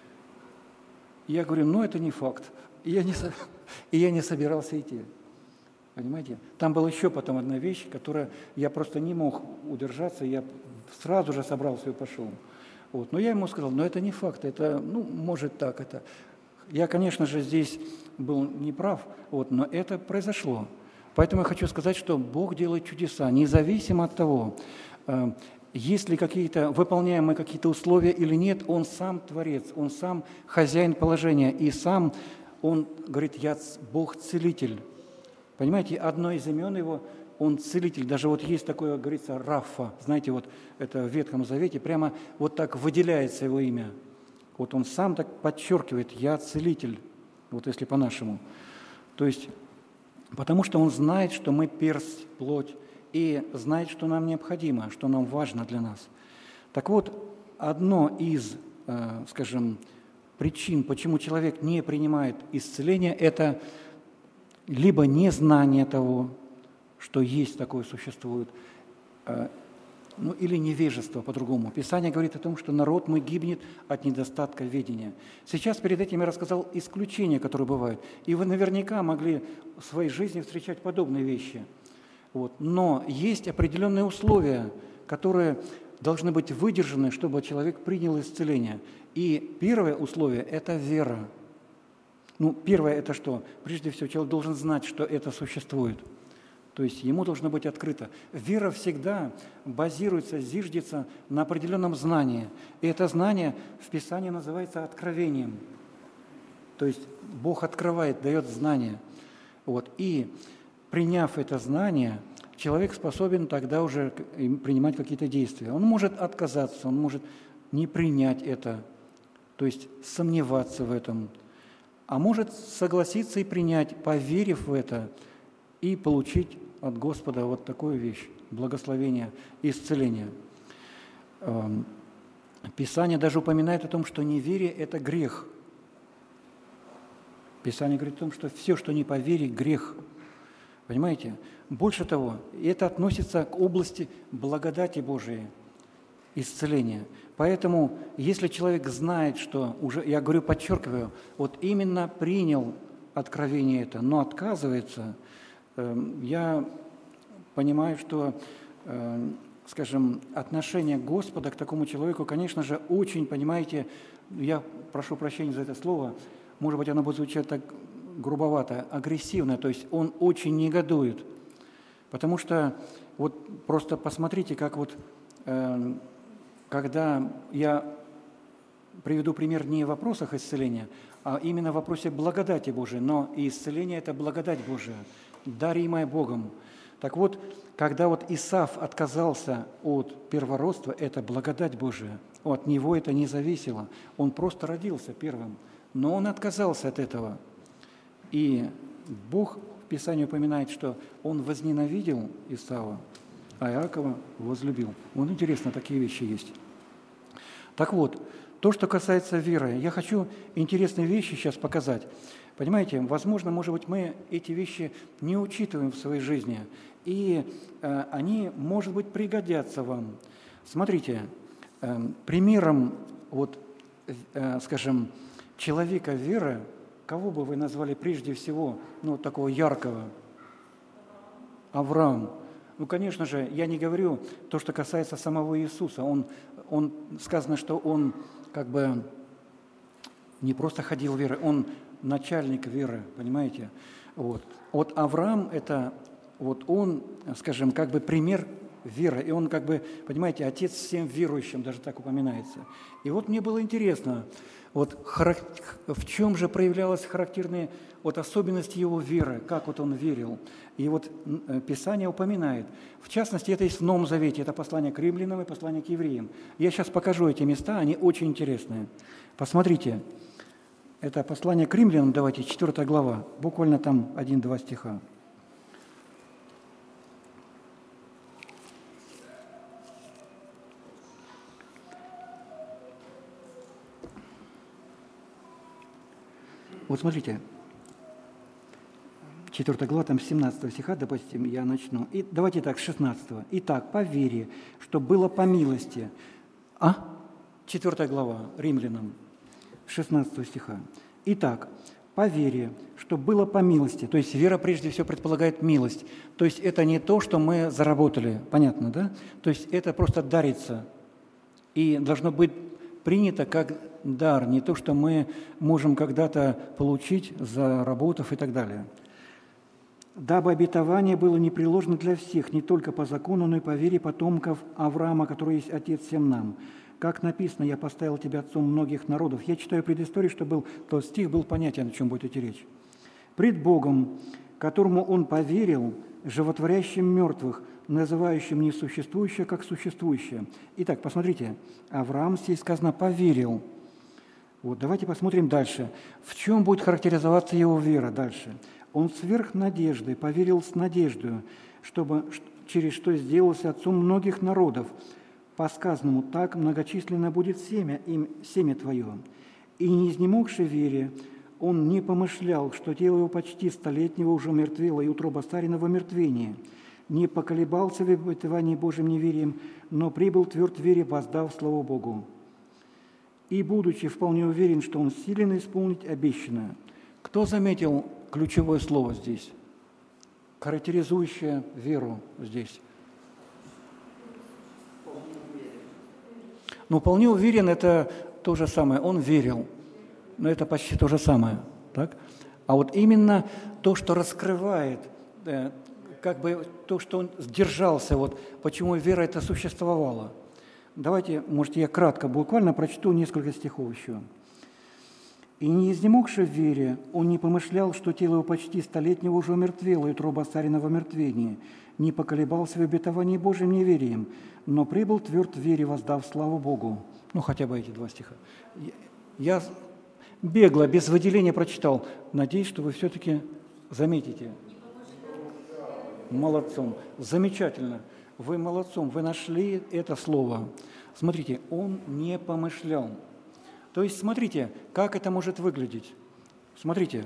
S1: Я говорю, это не факт. И я не собирался идти. Понимаете? Там была еще потом одна вещь, которая я просто не мог удержаться, я сразу же собрался и пошел. Вот. Но я ему сказал, это не факт, это, может так, это. Я, конечно же, здесь был неправ, но это произошло. Поэтому я хочу сказать, что Бог делает чудеса, независимо от того, есть ли выполняем мы какие-то условия или нет, Он сам Творец, Он сам хозяин положения, и сам Он говорит, я Бог-целитель. Понимаете, одно из имен Его, Он целитель. Даже есть такое, говорится, Рафа. Знаете, это в Ветхом Завете прямо вот так выделяется Его имя. Вот Он сам так подчеркивает, я целитель, если по-нашему. То есть, потому что Он знает, что мы перст, плоть, и знает, что нам необходимо, что нам важно для нас. Так вот, одно из, причин, почему человек не принимает исцеление, это либо незнание того, что есть такое, существует, или невежество по-другому. Писание говорит о том, что народ мой гибнет от недостатка ведения. Сейчас перед этим я рассказал исключения, которые бывают. И вы наверняка могли в своей жизни встречать подобные вещи. Но есть определенные условия, которые должны быть выдержаны, чтобы человек принял исцеление. И первое условие – это вера. Первое – это что? Прежде всего, человек должен знать, что это существует. То есть ему должно быть открыто. Вера всегда базируется, зиждется на определенном знании. И это знание в Писании называется откровением. То есть Бог открывает, дает знание. И приняв это знание, человек способен тогда уже принимать какие-то действия. Он может отказаться, он может не принять это, то есть сомневаться в этом, а может согласиться и принять, поверив в это, и получить от Господа такую вещь, благословение и исцеление. Писание даже упоминает о том, что неверие – это грех. Писание говорит о том, что все, что не по вере, грех. Понимаете? Больше того, это относится к области благодати Божией, исцеления. Поэтому, если человек знает, что уже, я говорю, подчеркиваю, вот именно принял откровение это, но отказывается, я понимаю, что, скажем, отношение Господа к такому человеку, конечно же, очень, понимаете, я прошу прощения за это слово, может быть, оно будет звучать так грубовато, агрессивно, то есть он очень негодует. Потому что вот просто посмотрите, как вот, когда я приведу пример не в вопросах исцеления, а именно в вопросе благодати Божией, но и исцеление – это благодать Божия, даримая Богом. Так вот, когда вот Исав отказался от первородства, это благодать Божия, от него это не зависело, он просто родился первым, но он отказался от этого. И Бог в Писании упоминает, что он возненавидел Исава, а Иакова возлюбил. Вот интересно, такие вещи есть. Так вот, то, что касается веры, я хочу интересные вещи сейчас показать. Понимаете, возможно, может быть, мы эти вещи не учитываем в своей жизни, и они, может быть, пригодятся вам. Смотрите, примером, вот, скажем, человека веры, кого бы вы назвали прежде всего, ну, такого яркого? Авраам. Ну, конечно же, я не говорю то, что касается самого Иисуса. Он сказано, что он как бы не просто ходил верой, он начальник веры, понимаете? Вот. Вот Авраам – это, вот он, скажем, как бы пример веры, и он как бы, понимаете, отец всем верующим, даже так упоминается. И вот мне было интересно, вот в чем же проявлялась характерные вот особенности его веры, как вот он верил. И вот Писание упоминает, в частности, это есть в Новом Завете, это послание к римлянам и послание к евреям. Я сейчас покажу эти места, они очень интересные. Посмотрите, это послание к римлянам, давайте, 4 глава, буквально там 1-2 стиха. Вот смотрите, 4 глава, там 17 стиха, допустим, я начну. И давайте так, с 16. «Итак, по вере, что было по милости». 4 глава, Римлянам, 16 стиха. «Итак, по вере, что было по милости». То есть вера прежде всего предполагает милость. То есть это не то, что мы заработали, понятно, да? То есть это просто дарится. И должно быть принято как дар, не то, что мы можем когда-то получить, заработав и так далее. «Дабы обетование было непреложно для всех, не только по закону, но и по вере потомков Авраама, который есть отец всем нам. Как написано, я поставил тебя отцом многих народов». Я читаю предысторию, чтобы тот стих был понятен, о чем будет идти речь. «Пред Богом, которому он поверил, животворящим мертвых, называющим несуществующее как существующее». Итак, посмотрите, Авраам здесь сказано «поверил». Вот, давайте посмотрим дальше. В чем будет характеризоваться его вера дальше? «Он сверх надежды поверил с надеждой, чтобы через что сделался отцом многих народов. По сказанному, так многочисленно будет семя твое. И не изнемогши вере, он не помышлял, что тело его почти столетнего уже мертвело, и утроба старина во мертвении. Не поколебался в обетовании Божьим неверием, но прибыл тверд в вере, воздав славу Богу. И, будучи вполне уверен, что он силен исполнить обещанное». Кто заметил ключевое слово здесь, характеризующее веру здесь? Ну, вполне уверен, это то же самое. Он верил, но это почти то же самое. Так? А вот именно то, что раскрывает, как бы то, что он сдержался, вот почему вера это существовала. Давайте, может, я кратко, буквально прочту несколько стихов еще. «И не изнемогши в вере, он не помышлял, что тело его почти столетнего уже умертвело, и утроба старина в омертвении, не поколебался в обетовании Божьим неверием, но прибыл тверд в вере, воздав славу Богу». Ну, хотя бы эти 2 стиха. Я бегло, без выделения прочитал. Надеюсь, что вы все-таки заметите. Молодцом. Замечательно. Вы молодцом. Вы нашли это слово. Смотрите, он не помышлял. То есть, смотрите, как это может выглядеть. Смотрите,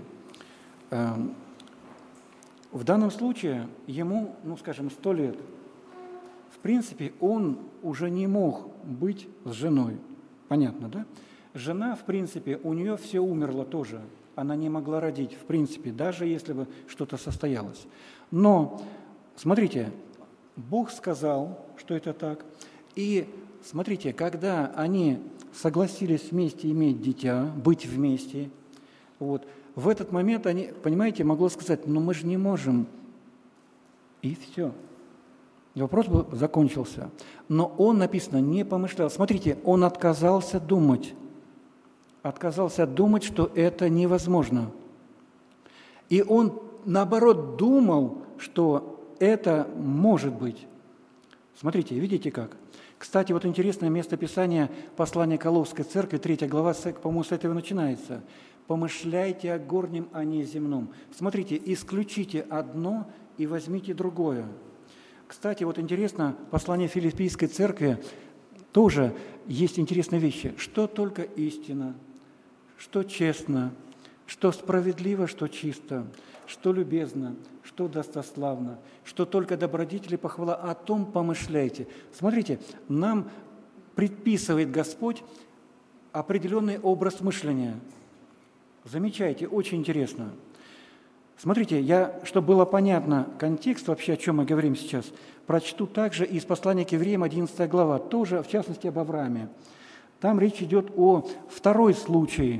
S1: в данном случае ему, 100 лет. В принципе, он уже не мог быть с женой. Понятно, да? Жена, в принципе, у нее все умерло тоже. Она не могла родить, в принципе, даже если бы что-то состоялось. Но, смотрите, Бог сказал, что это так. И, смотрите, когда они согласились вместе иметь дитя, быть вместе, в этот момент они, понимаете, могло сказать, мы же не можем. И все. Вопрос бы закончился. Но он, написано, не помышлял. Смотрите, он отказался думать. Отказался думать, что это невозможно. И он, наоборот, думал, что это может быть. Смотрите, видите как? Кстати, интересное место Писания, послание Колосской церкви, 3 глава, по-моему, с этого начинается. «Помышляйте о горнем, а не о земном». Смотрите, исключите одно и возьмите другое. Кстати, интересно, послание Филиппийской церкви тоже есть интересные вещи. Что только истина, что честно, что справедливо, что чисто, что любезно, что достославно, что только добродетели похвала, о том помышляйте. Смотрите, нам предписывает Господь определенный образ мышления. Замечайте, очень интересно. Смотрите, чтобы было понятно контекст вообще, о чем мы говорим сейчас, прочту также из послания к Евреям, 11 глава, тоже, в частности, об Аврааме. Там речь идет о второй случай,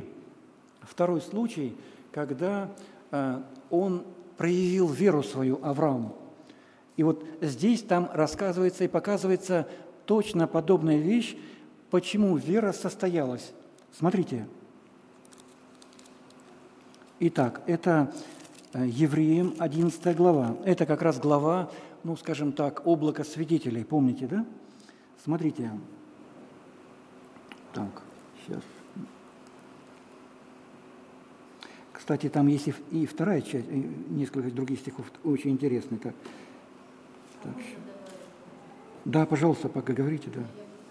S1: когда он проявил веру свою, Авраам. И здесь там рассказывается и показывается точно подобная вещь, почему вера состоялась. Смотрите. Итак, это Евреям 11 глава. Это как раз глава, облако свидетелей. Помните, да? Смотрите. Так, сейчас. Кстати, там есть и вторая часть, и несколько других стихов, очень интересных. Так. Да, пожалуйста, пока говорите, да.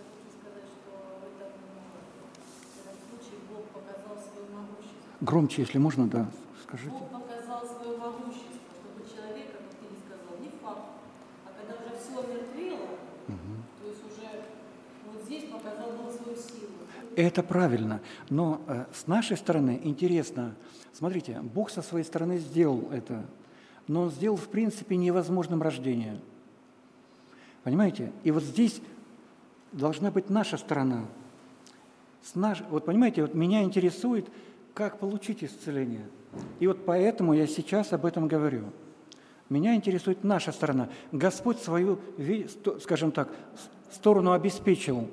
S1: Громче, если можно, да, скажите.
S2: Бог показал свое могущество, чтобы человек, как ты не сказал, не факт, а когда уже все омертвело, то есть уже здесь показал Бог свою силу.
S1: Это правильно, но с нашей стороны интересно, смотрите, Бог со своей стороны сделал это, но Он сделал, в принципе, невозможным рождение. Понимаете? И здесь должна быть наша сторона. Понимаете, меня интересует, как получить исцеление. И поэтому я сейчас об этом говорю. Меня интересует наша сторона. Господь свою, скажем так, сторону обеспечил.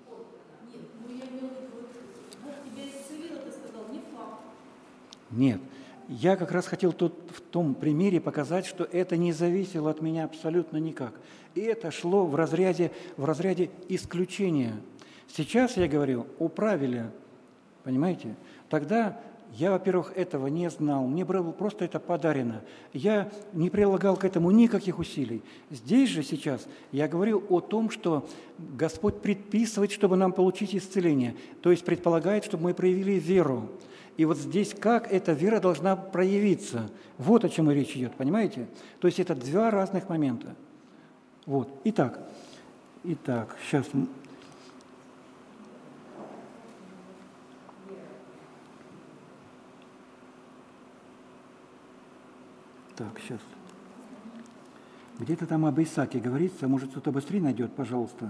S1: Нет, я как раз хотел в том примере показать, что это не зависело от меня абсолютно никак. И это шло в разряде исключения. Сейчас я говорю о правиле, понимаете? Тогда я, во-первых, этого не знал, мне было просто это подарено. Я не прилагал к этому никаких усилий. Здесь же сейчас я говорю о том, что Господь предписывает, чтобы нам получить исцеление, то есть предполагает, чтобы мы проявили веру. И здесь как эта вера должна проявиться. Вот о чем и речь идет, понимаете? То есть это два разных момента. Итак, сейчас... Так, сейчас. Где-то там об Исааке говорится, может, кто-то быстрее найдет, пожалуйста.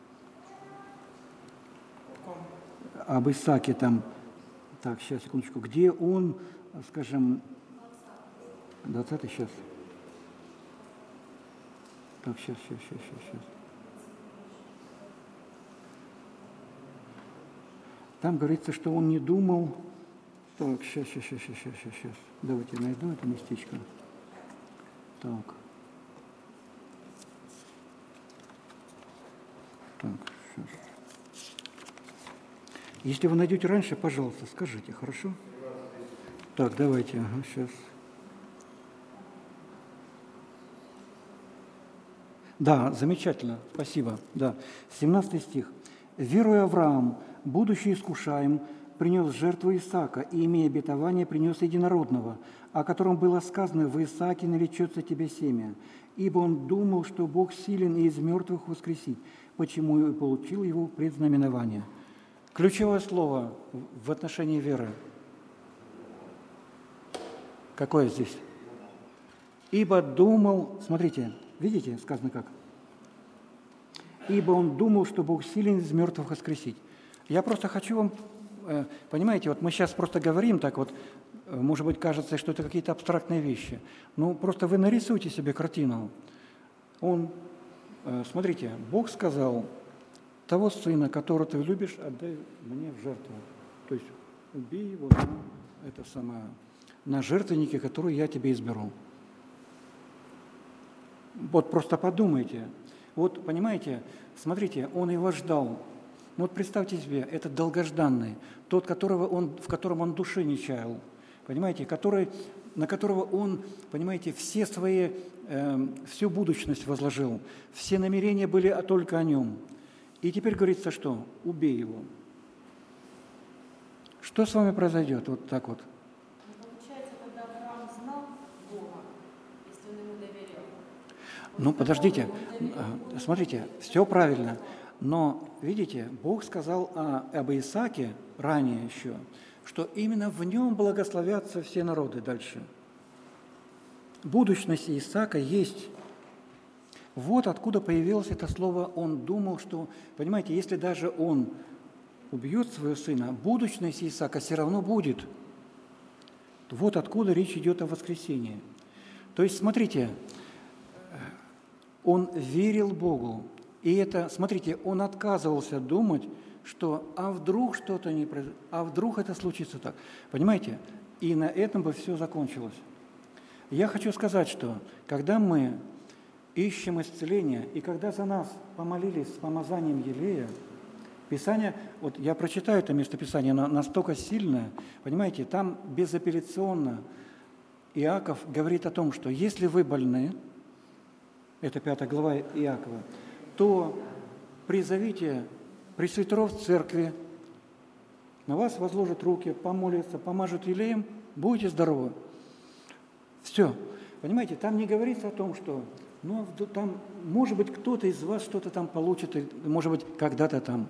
S1: Об Исааке там... Так, сейчас, секундочку. Где он, скажем... 20-й сейчас. Так, сейчас. Там говорится, что он не думал... Так, сейчас. Давайте я найду это местечко. Так, сейчас. Если вы найдете раньше, пожалуйста, скажите, хорошо? Так, давайте, сейчас. Да, замечательно, спасибо. Да, 17 стих. Веруя Авраам, будучи искушаем, принес жертву Исаака, и, имея обетование, принес единородного, о котором было сказано: «В Исааке наречется тебе семя». Ибо он думал, что Бог силен и из мертвых воскресить, почему и получил его предзнаменование. Ключевое слово в отношении веры. Какое здесь? Ибо думал, смотрите, видите, сказано как? Ибо он думал, что Бог силен из мертвых воскресить. Я просто хочу вам, понимаете, вот мы сейчас просто говорим так вот, может быть, кажется, что это какие-то абстрактные вещи. Ну, просто вы нарисуйте себе картину. Смотрите, Бог сказал: того сына, которого ты любишь, отдай мне в жертву. То есть убей его на жертвеннике, который я тебе изберу. Вот просто подумайте. Вот, понимаете, смотрите, он его ждал. Ну вот представьте себе, этот долгожданный, тот, в котором он души не чаял, понимаете, на которого он, понимаете, всю будущность возложил, все намерения были только о нем. И теперь говорится, что убей его. Что с вами произойдет вот так вот?
S2: Получается, когда Авраам знал Бога, если он ему доверял.
S1: Ну, подождите, смотрите, все правильно. Но, видите, Бог сказал об Исааке ранее еще, что именно в нем благословятся все народы дальше. Будущность Исаака есть. Вот откуда появилось это слово «он думал», что, понимаете, если даже он убьет своего сына, будущность Исаака все равно будет. Вот откуда речь идет о воскресении. То есть, смотрите, он верил Богу. И это, смотрите, он отказывался думать, что вдруг что-то не произойдет, вдруг это случится так. Понимаете? И на этом бы все закончилось. Я хочу сказать, что когда мы ищем исцеление, и когда за нас помолились с помазанием елея, Писание, вот я прочитаю это местописание, оно настолько сильное, понимаете, там безапелляционно Иаков говорит о том, что если вы больны, это 5 глава Иакова, то призовите пресвитеров церкви, на вас возложат руки, помолятся, помажут елеем, будете здоровы. Все. Понимаете, там не говорится о том, что там, может быть, кто-то из вас что-то там получит, может быть, когда-то там.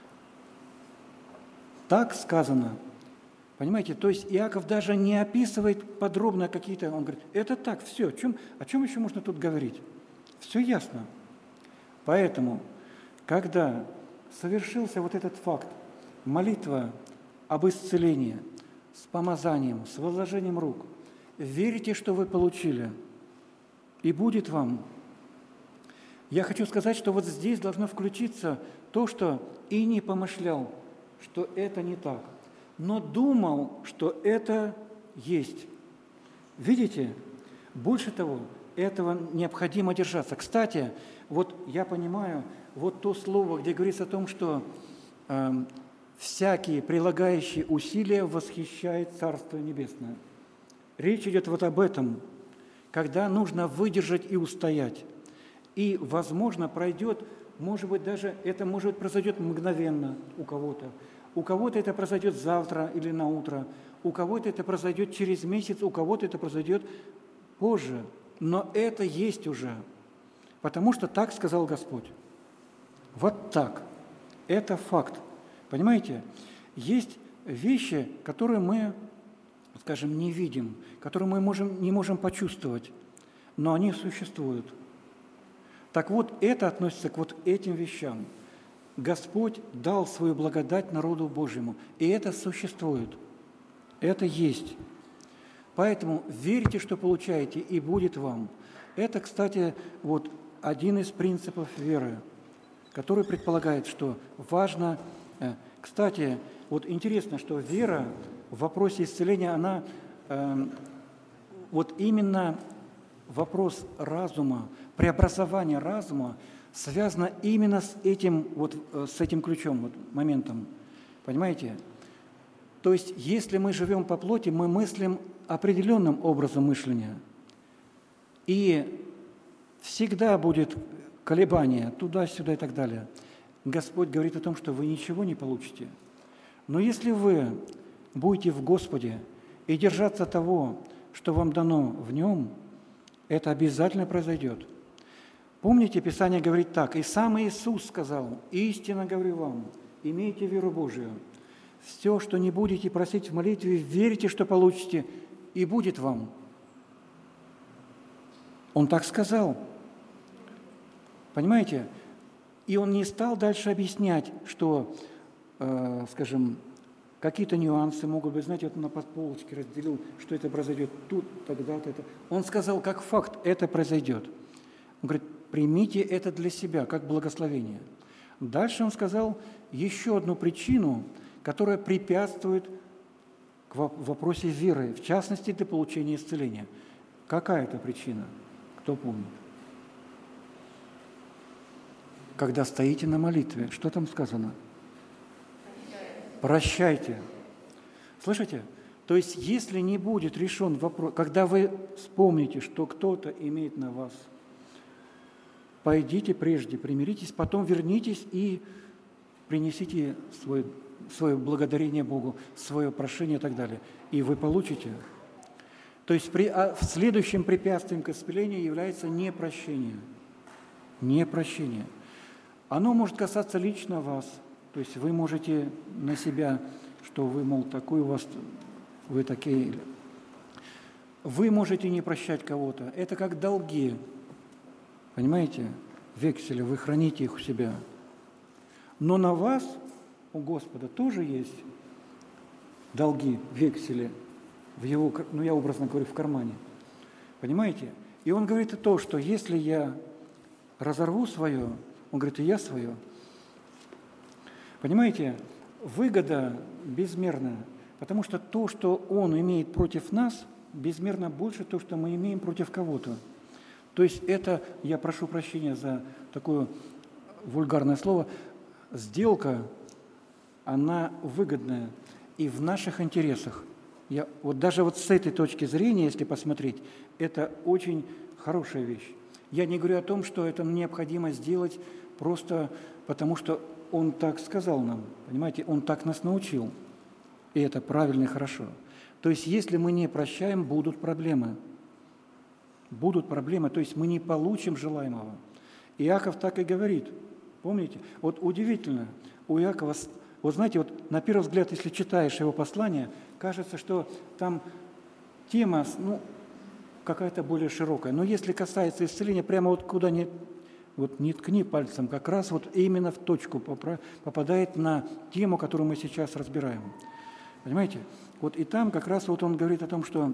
S1: Так сказано. Понимаете, то есть Иаков даже не описывает подробно какие-то, он говорит, это так, все, о чем еще можно тут говорить? Все ясно. Поэтому, когда совершился вот этот факт, молитва об исцелении с помазанием, с возложением рук, верите, что вы получили, и будет вам. Я хочу сказать, что вот здесь должно включиться то, что и не помышлял, что это не так, но думал, что это есть. Видите? Больше того, этого необходимо держаться. Кстати, вот я понимаю, вот то слово, где говорится о том, что всякие прилагающие усилия восхищает Царство Небесное. Речь идет вот об этом, когда нужно выдержать и устоять. И, возможно, пройдет, может быть, даже это произойдет мгновенно у кого-то это произойдет завтра или на утро, у кого-то это произойдет через месяц, у кого-то это произойдет позже. Но это есть уже, потому что так сказал Господь. Вот так. Это факт. Понимаете? Есть вещи, которые мы, скажем, не видим, которые мы не можем почувствовать, но они существуют. Так вот, это относится к вот этим вещам. Господь дал свою благодать народу Божьему, и это существует. Это есть. Поэтому верьте, что получаете, и будет вам. Это, кстати, вот один из принципов веры, который предполагает, что важно... Кстати, вот интересно, что вера в вопросе исцеления, она вот именно вопрос разума, преобразования разума связано именно с этим ключом, вот, моментом. Понимаете? То есть, если мы живем по плоти, мы мыслим определенным образом мышления. И всегда будет колебание туда-сюда и так далее. Господь говорит о том, что вы ничего не получите. Но если вы будете в Господе и держаться того, что вам дано в Нем, это обязательно произойдет. Помните, Писание говорит так: «И сам Иисус сказал: истинно говорю вам, имейте веру Божию. Все, что не будете просить в молитве, верите, что получите, и будет вам». Он так сказал. Понимаете? И он не стал дальше объяснять, что, скажем, какие-то нюансы могут быть, знаете, вот на подполочке разделил, что это произойдет тут, тогда-то. Это. Он сказал, как факт, это произойдет. Он говорит, примите это для себя, как благословение. Дальше он сказал еще одну причину, которая препятствует к вопросе веры, в частности, для получения исцеления. Какая это причина? Кто помнит? Когда стоите на молитве, что там сказано? Прощайте. Слышите? То есть, если не будет решен вопрос, когда вы вспомните, что кто-то имеет на вас, пойдите прежде, примиритесь, потом вернитесь и принесите свое благодарение Богу, свое прошение и так далее. И вы получите. То есть, следующим препятствием к исцелению является непрощение. Непрощение. Оно может касаться лично вас. То есть вы можете на себя, что вы, мол, такой у вас, вы такие. Вы можете не прощать кого-то. Это как долги. Понимаете? Векселя, вы храните их у себя. Но на вас, у Господа, тоже есть долги, вексели, в его, ну я образно говорю, в кармане. Понимаете? И он говорит о том, что если я разорву свое, он говорит, и я свое. Понимаете, выгода безмерная, потому что то, что он имеет против нас, безмерно больше того, что мы имеем против кого-то. То есть это, я прошу прощения за такое вульгарное слово, сделка, она выгодная и в наших интересах. Вот даже вот с этой точки зрения, если посмотреть, это очень хорошая вещь. Я не говорю о том, что это необходимо сделать просто потому, что он так сказал нам, понимаете, он так нас научил, и это правильно и хорошо. То есть, если мы не прощаем, будут проблемы. Будут проблемы, то есть мы не получим желаемого. Иаков так и говорит, помните? Вот удивительно, у Иакова, вот знаете, вот на первый взгляд, если читаешь его послание, кажется, что там тема, ну, какая-то более широкая. Но если касается исцеления, прямо вот куда ни ткни пальцем, как раз вот именно в точку попадает на тему, которую мы сейчас разбираем. Понимаете? Вот и там как раз вот он говорит о том, что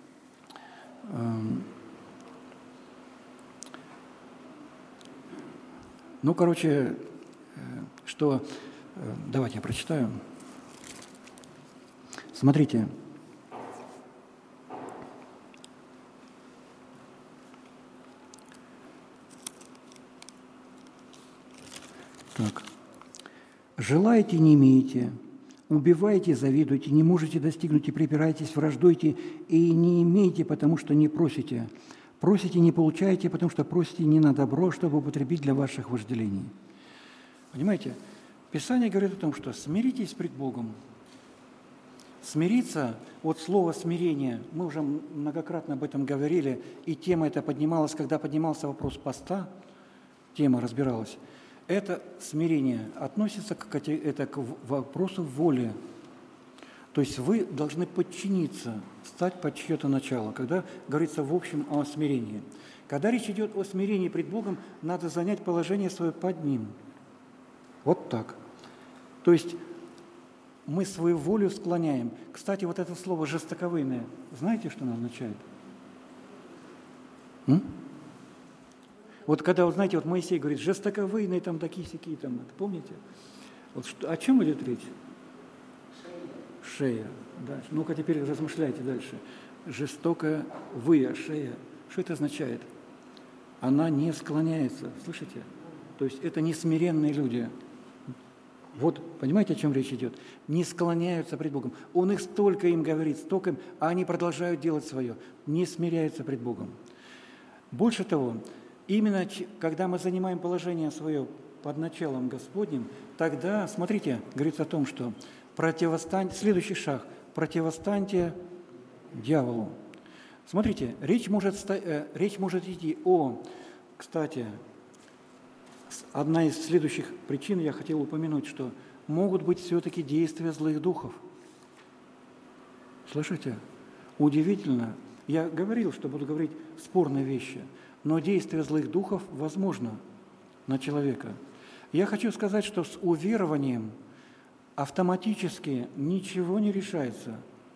S1: давайте я прочитаю. Смотрите. Так. «Желаете, не имеете, убиваете, завидуете, не можете достигнуть и припираетесь, враждуете, и не имеете, потому что не просите. Просите, не получаете, потому что просите не на добро, чтобы употребить для ваших вожделений». Понимаете? Писание говорит о том, что смиритесь пред Богом. Смириться, вот слово «смирение», мы уже многократно об этом говорили, и тема эта поднималась, когда поднимался вопрос поста, тема разбиралась. Это смирение относится к вопросу воли. То есть вы должны подчиниться, стать под чье-то начало, когда говорится в общем о смирении. Когда речь идет о смирении пред Богом, надо занять положение свое под Ним. Вот так. То есть мы свою волю склоняем. Кстати, вот это слово «жестоковыйное», знаете, что оно означает? Вот когда, вот знаете, вот Моисей говорит, жестоковыйные там такие-сякие, там, помните? Вот о чем идет речь? Шея. Да. Ну-ка теперь размышляйте дальше. Жестокая выя, шея. Что это означает? Она не склоняется, слышите? То есть это не смиренные люди. Вот, понимаете, о чем речь идет? Не склоняются пред Богом. Он их столько им говорит, столько им, а они продолжают делать свое. Не смиряются пред Богом. Больше того, именно когда мы занимаем положение свое под началом Господним, тогда, смотрите, говорится о том, что следующий шаг – противостаньте дьяволу. Смотрите, речь может идти кстати, одна из следующих причин, я хотел упомянуть, что могут быть все-таки действия злых духов. Слышите? Удивительно. Я говорил, что буду говорить спорные вещи, но действие злых духов возможно на человека. Я хочу сказать, что с уверованием автоматически ничего не решается.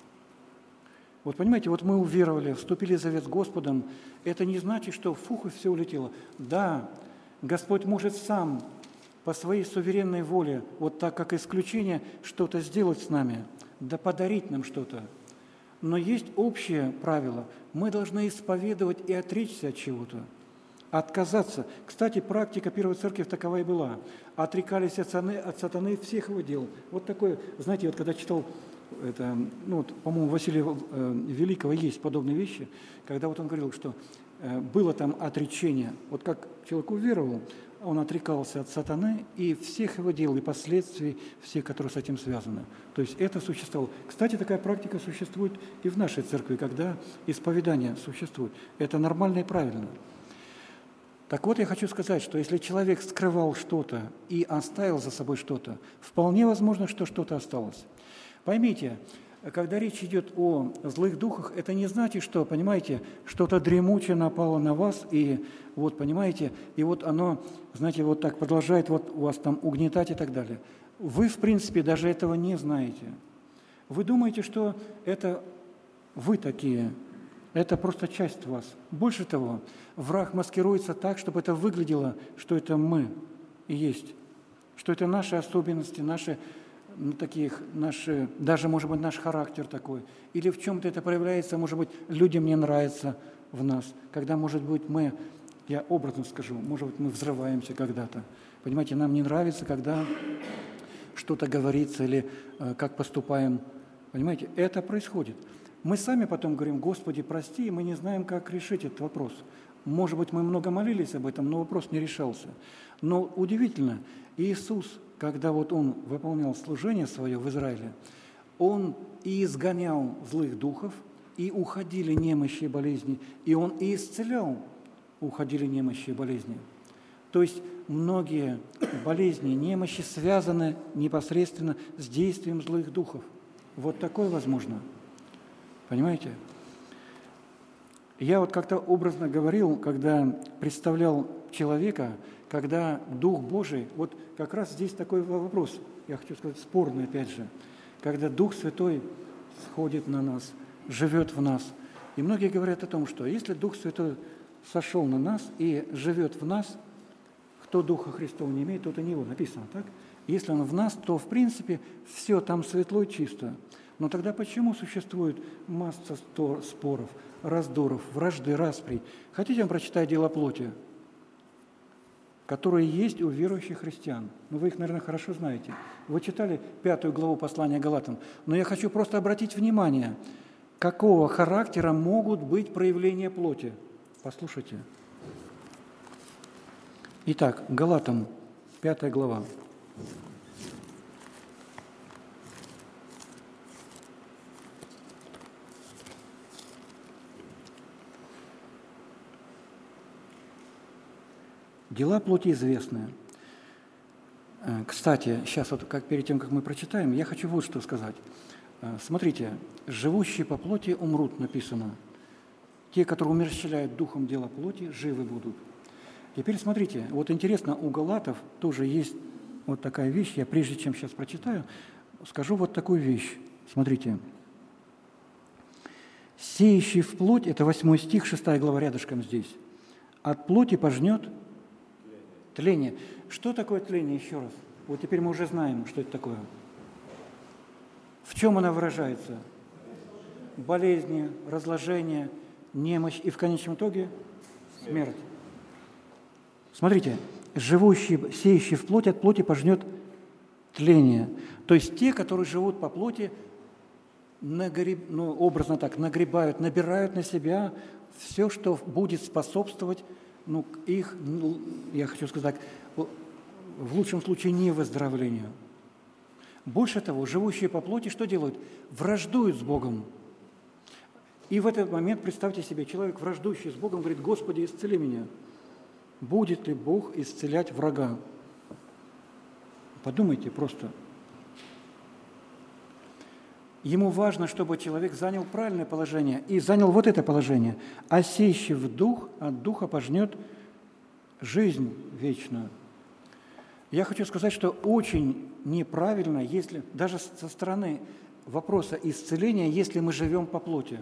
S1: Вот понимаете, вот мы уверовали, вступили в завет с Господом, это не значит, что и все улетело. Да, Господь может сам по своей суверенной воле, вот так как исключение, что-то сделать с нами, да подарить нам что-то. Но есть общее правило. Мы должны исповедовать и отречься от чего-то, отказаться. Кстати, практика Первой Церкви такова и была. Отрекались от сатаны всех его дел. Вот такое, знаете, вот когда читал, по-моему, Василия Великого есть подобные вещи, когда вот он говорил, что было там отречение. Вот как человек уверовал, он отрекался от сатаны и всех его дел, и последствий, всех, которые с этим связаны. То есть это существовало. Кстати, такая практика существует и в нашей церкви, когда исповедание существует. Это нормально и правильно. Так вот, я хочу сказать, что если человек скрывал что-то и оставил за собой что-то, вполне возможно, что что-то осталось. Поймите, когда речь идет о злых духах, это не значит, что, понимаете, что-то дремучее напало на вас, и вот, понимаете, и вот оно, знаете, вот так продолжает вот у вас там угнетать и так далее. Вы, в принципе, даже этого не знаете. Вы думаете, что это вы такие, это просто часть вас. Больше того, враг маскируется так, чтобы это выглядело, что это мы и есть, что это наши особенности, наши даже, может быть, наш характер такой, или в чем-то это проявляется, может быть, людям не нравится в нас, когда, может быть, я образно скажу, может быть, мы взрываемся когда-то. Понимаете, нам не нравится, когда что-то говорится или как поступаем. Понимаете, это происходит. Мы сами потом говорим: Господи, прости, и мы не знаем, как решить этот вопрос. Может быть, мы много молились об этом, но вопрос не решался. Но удивительно, Иисус, когда вот Он выполнял служение свое в Израиле, Он и изгонял злых духов, и уходили немощи и болезни, и Он и исцелял, уходили немощи и болезни. То есть многие болезни, немощи связаны непосредственно с действием злых духов. Вот такое возможно. Понимаете? Я вот как-то образно говорил, когда представлял человека, когда Дух Божий, вот как раз здесь такой вопрос, я хочу сказать, спорный опять же, когда Дух Святой сходит на нас, живет в нас. И многие говорят о том, что если Дух Святой сошел на нас и живет в нас, кто Духа Христова не имеет, тот и не его, написано так? Если Он в нас, то в принципе все там светло и чисто. Но тогда почему существует масса споров, раздоров, вражды, расприй? Хотите, я вам прочитаю дела плоти, которые есть у верующих христиан? Ну, вы их, наверное, хорошо знаете. Вы читали 5 главу послания Галатам. Но я хочу просто обратить внимание, какого характера могут быть проявления плоти. Послушайте. Итак, Галатам, 5 глава. Дела плоти известны. Кстати, сейчас вот перед тем, как мы прочитаем, я хочу вот что сказать. Смотрите, живущие по плоти умрут, написано. Те, которые умерщвляют духом дела плоти, живы будут. Теперь смотрите, вот интересно, у Галатов тоже есть вот такая вещь. Я прежде чем сейчас прочитаю, скажу вот такую вещь. Смотрите. «Сеющий в плоть» – это 8 стих, 6 глава рядышком здесь. «От плоти пожнет тление». Что такое тление, еще раз? Вот теперь мы уже знаем, что это такое. В чем она выражается? Болезни, разложение, немощь и в конечном итоге смерть. Смотрите, сеющий в плоть, от плоти пожнет тление. То есть те, которые живут по плоти, образно так, нагребают, набирают на себя все, что будет способствовать их, я хочу сказать, в лучшем случае не выздоровлению. Больше того, живущие по плоти что делают? Враждуют с Богом. И в этот момент, представьте себе, человек, враждующий с Богом, говорит: «Господи, исцели меня». Будет ли Бог исцелять врага? Подумайте просто. Ему важно, чтобы человек занял правильное положение и занял вот это положение. «А сеющий в дух, от духа пожнет жизнь вечную». Я хочу сказать, что очень неправильно, если даже со стороны вопроса исцеления, если мы живем по плоти.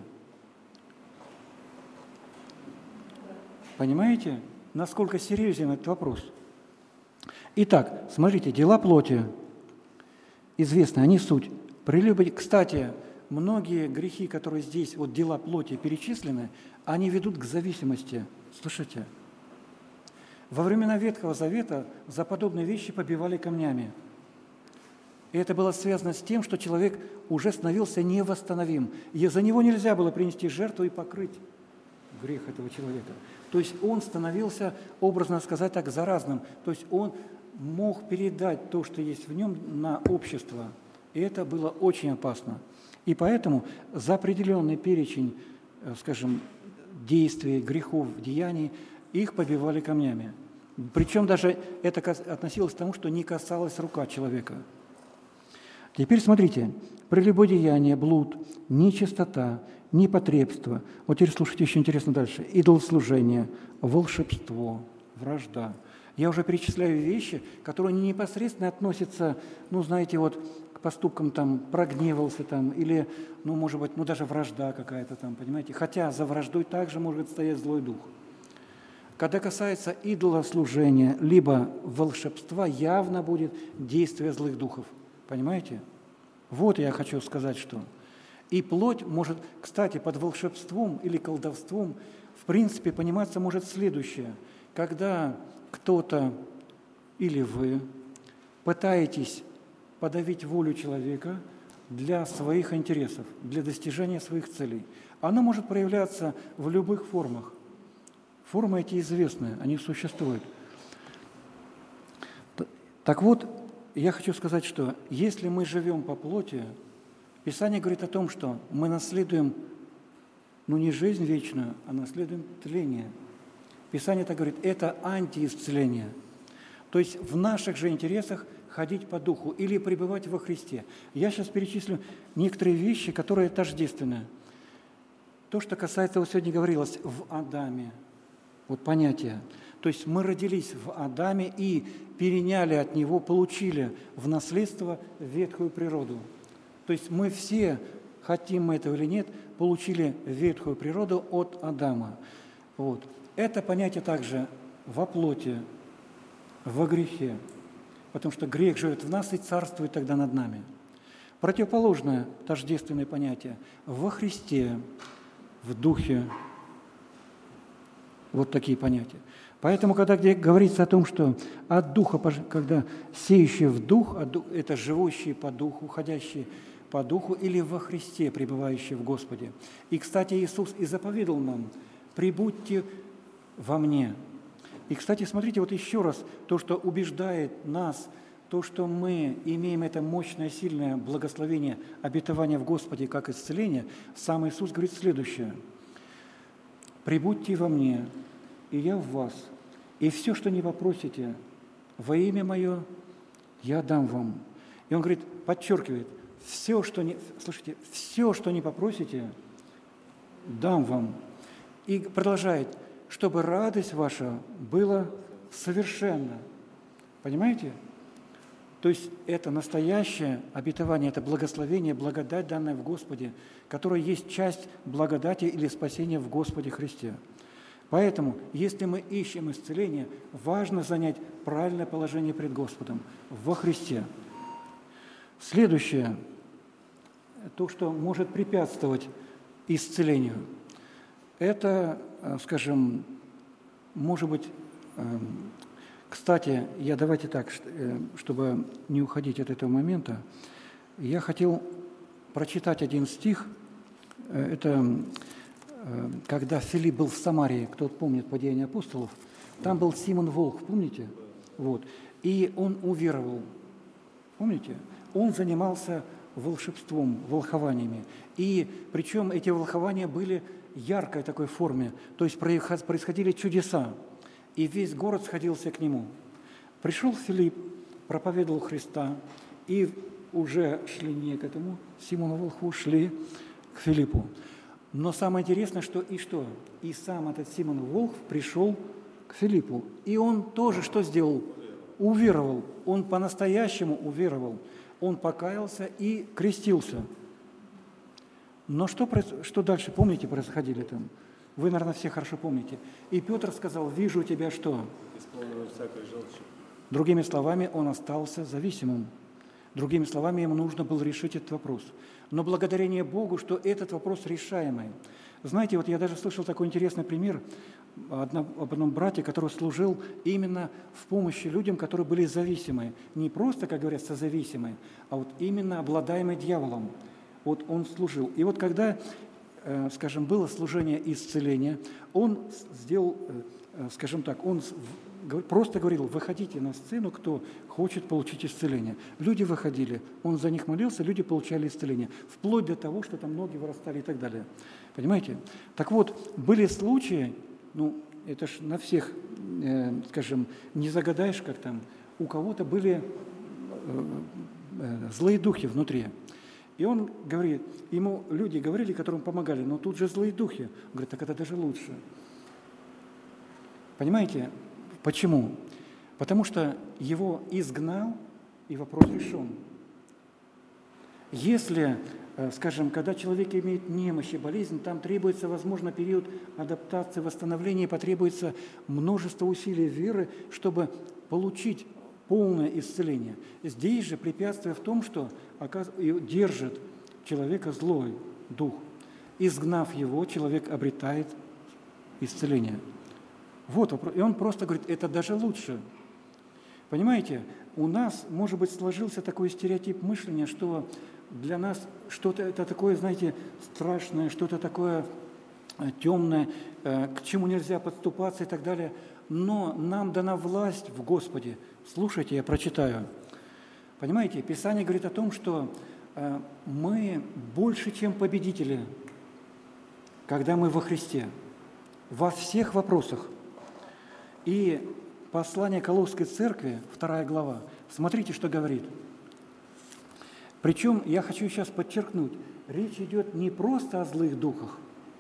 S1: Понимаете, насколько серьезен этот вопрос? Итак, смотрите, дела плоти известны, они суть. Кстати, многие грехи, которые здесь, вот дела плоти перечислены, они ведут к зависимости. Слышите? Во времена Ветхого Завета за подобные вещи побивали камнями. И это было связано с тем, что человек уже становился невосстановим. И за него нельзя было принести жертву и покрыть грех этого человека. То есть он становился, образно сказать так, заразным. То есть он мог передать то, что есть в нем, на общество. И это было очень опасно. И поэтому за определенный перечень, скажем, действий, грехов, деяний, их побивали камнями. Причем даже это относилось к тому, что не касалась рука человека. Теперь смотрите, прелюбодеяние, блуд, нечистота, непотребство. Вот теперь слушайте, еще интересно дальше. Идолослужение, волшебство, вражда. Я уже перечисляю вещи, которые не непосредственно относятся, знаете, вот к поступкам там прогневался там, или, может быть, даже вражда какая-то там, понимаете. Хотя за враждой также может стоять злой дух. Когда касается идолослужения, либо волшебства, явно будет действие злых духов. Понимаете? Вот я хочу сказать, что. И плоть может, кстати, под волшебством или колдовством, в принципе, пониматься может следующее. Когда кто-то или вы пытаетесь подавить волю человека для своих интересов, для достижения своих целей, оно может проявляться в любых формах. Формы эти известны, они существуют. Так вот, я хочу сказать, что если мы живем по плоти, Писание говорит о том, что мы наследуем, не жизнь вечную, а наследуем тление. Писание так говорит, это антиисцеление. То есть в наших же интересах ходить по духу или пребывать во Христе. Я сейчас перечислю некоторые вещи, которые тождественны. То, что касается, вот сегодня говорилось, в Адаме. Вот понятие. То есть мы родились в Адаме и переняли от него, получили в наследство ветхую природу. То есть мы все, хотим мы этого или нет, получили ветхую природу от Адама. Вот. Это понятие также во плоти, во грехе, потому что грех живет в нас и царствует тогда над нами. Противоположное тождественное понятие во Христе, в Духе. Вот такие понятия. Поэтому, когда говорится о том, что от Духа, когда сеющий в Дух, это живущие по Духу, ходящие по Духу, или во Христе, пребывающие в Господе. И, кстати, Иисус и заповедал нам, прибудьте во мне. И, кстати, смотрите, вот еще раз, то, что убеждает нас, то, что мы имеем это мощное, сильное благословение, обетование в Господе, как исцеление, сам Иисус говорит следующее. «Прибудьте во мне, и я в вас, и все, что не попросите во имя Мое, я дам вам». И Он говорит, подчеркивает, все, что не попросите, дам вам. И продолжает, чтобы радость ваша была совершенна. Понимаете? То есть это настоящее обетование, это благословение, благодать, данная в Господе, которая есть часть благодати или спасения в Господе Христе. Поэтому, если мы ищем исцеление, важно занять правильное положение пред Господом во Христе. Следующее, то, что может препятствовать исцелению, это, скажем, может быть, кстати, давайте так, чтобы не уходить от этого момента, я хотел прочитать один стих, это когда Филипп был в Самарии, кто помнит по Деяниям апостолов, там был Симон Волх, помните? Вот. И он уверовал. Помните? Он занимался волшебством, волхованиями. И причем эти волхования были яркой такой форме, то есть происходили чудеса. И весь город сходился к нему. Пришел Филипп, проповедовал Христа, и уже шли не к этому Симону Волхву, шли к Филиппу. Но самое интересное, что и сам этот Симон Волхв пришел к Филиппу. И он тоже что сделал? Уверовал. Он по-настоящему уверовал. Он покаялся и крестился. Но что дальше, помните, происходило там? Вы, наверное, все хорошо помните. И Петр сказал: «Вижу у тебя что?»
S3: Исполнено всякой желчи.
S1: Другими словами, он остался зависимым. Другими словами, ему нужно было решить этот вопрос. Но благодарение Богу, что этот вопрос решаемый. Знаете, вот я даже слышал такой интересный пример об одном брате, который служил именно в помощи людям, которые были зависимы. Не просто, как говорят, созависимые, а вот именно обладаемые дьяволом. Вот он служил. И вот когда, скажем, было служение исцеления, он сделал, скажем так, он просто говорил: выходите на сцену, кто хочет получить исцеление. Люди выходили, он за них молился, люди получали исцеление. Вплоть до того, что там ноги вырастали и так далее. Понимаете? Так вот, были случаи, это ж на всех, скажем, не загадаешь, как там, у кого-то были злые духи внутри. И он говорит, ему люди говорили, которым помогали: но тут же злые духи. Он говорит: так это даже лучше. Понимаете? Почему? Потому что его изгнал, и вопрос решен. Если, скажем, когда человек имеет немощь и болезнь, там требуется, возможно, период адаптации, восстановления, и потребуется множество усилий веры, чтобы получить полное исцеление. Здесь же препятствие в том, что держит человека злой дух. Изгнав его, человек обретает исцеление. Вот вопрос. И он просто говорит: это даже лучше. Понимаете, у нас, может быть, сложился такой стереотип мышления, что для нас что-то это такое, знаете, страшное, что-то такое темное, к чему нельзя подступаться и так далее. Но нам дана власть в Господе. Слушайте, я прочитаю. Понимаете, Писание говорит о том, что мы больше, чем победители, когда мы во Христе, во всех вопросах. И послание Колосской церкви, 2 глава, смотрите, что говорит. Причем, я хочу сейчас подчеркнуть, речь идет не просто о злых духах.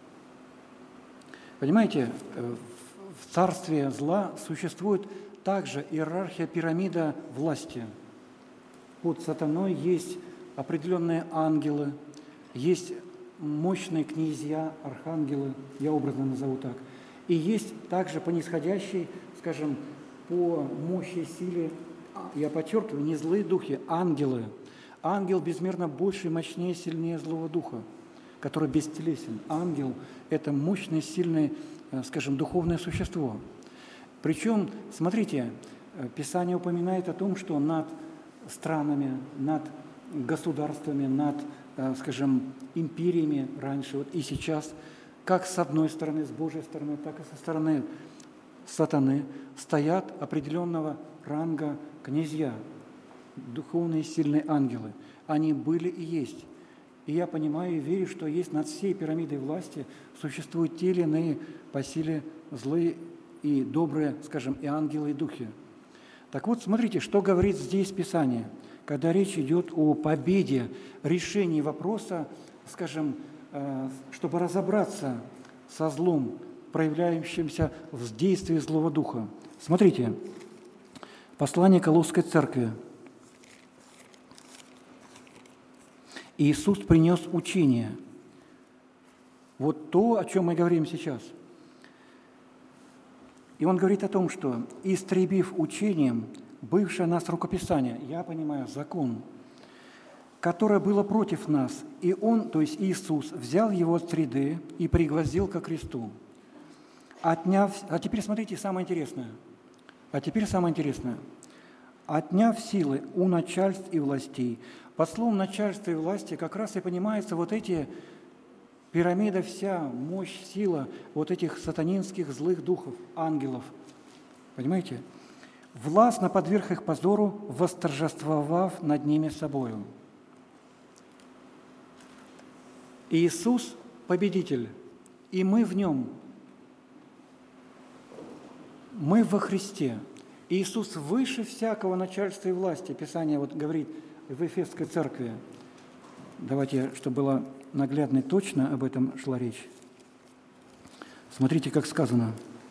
S1: Понимаете, в царстве зла существует также иерархия, пирамида власти. Под сатаной есть определенные ангелы, есть мощные князья, архангелы, я образно назову так. И есть также по нисходящей, скажем, по мощи, силе, я подчеркиваю, не злые духи, ангелы. Ангел безмерно больше, мощнее, сильнее злого духа, который бестелесен. Ангел – это мощное, сильное, скажем, духовное существо. Причем, смотрите, Писание упоминает о том, что над странами, над государствами, над, скажем, империями раньше вот и сейчас, как с одной стороны, с Божьей стороны, так и со стороны сатаны, стоят определенного ранга князья, духовные сильные ангелы. Они были и есть. И я понимаю и верю, что есть над всей пирамидой власти существуют те или иные по силе злые и добрые, скажем, и ангелы, и духи. Так вот, смотрите, что говорит здесь Писание, когда речь идет о победе, решении вопроса, скажем, чтобы разобраться со злом, проявляющимся в действии злого духа. Смотрите, послание Колосской церкви. Иисус принес учение. Вот то, о чем мы говорим сейчас. И Он говорит о том, что, истребив учением бывшее нас рукописание, я понимаю, закон, которое было против нас, и Он, то есть Иисус, взял его от среды и пригвоздил ко кресту. А теперь смотрите, самое интересное. Отняв силы у начальств и властей. Под словом начальства и власти как раз и понимается вот эти пирамида, вся мощь, сила вот этих сатанинских злых духов, ангелов. Понимаете? властно подверг их позору, восторжествовав над ними собою. Иисус – победитель, и мы в Нем. Мы во Христе. Иисус выше всякого начальства и власти. Писание вот говорит в Ефесской церкви. Давайте, чтобы было наглядно и точно об этом шла речь. Смотрите, как сказано.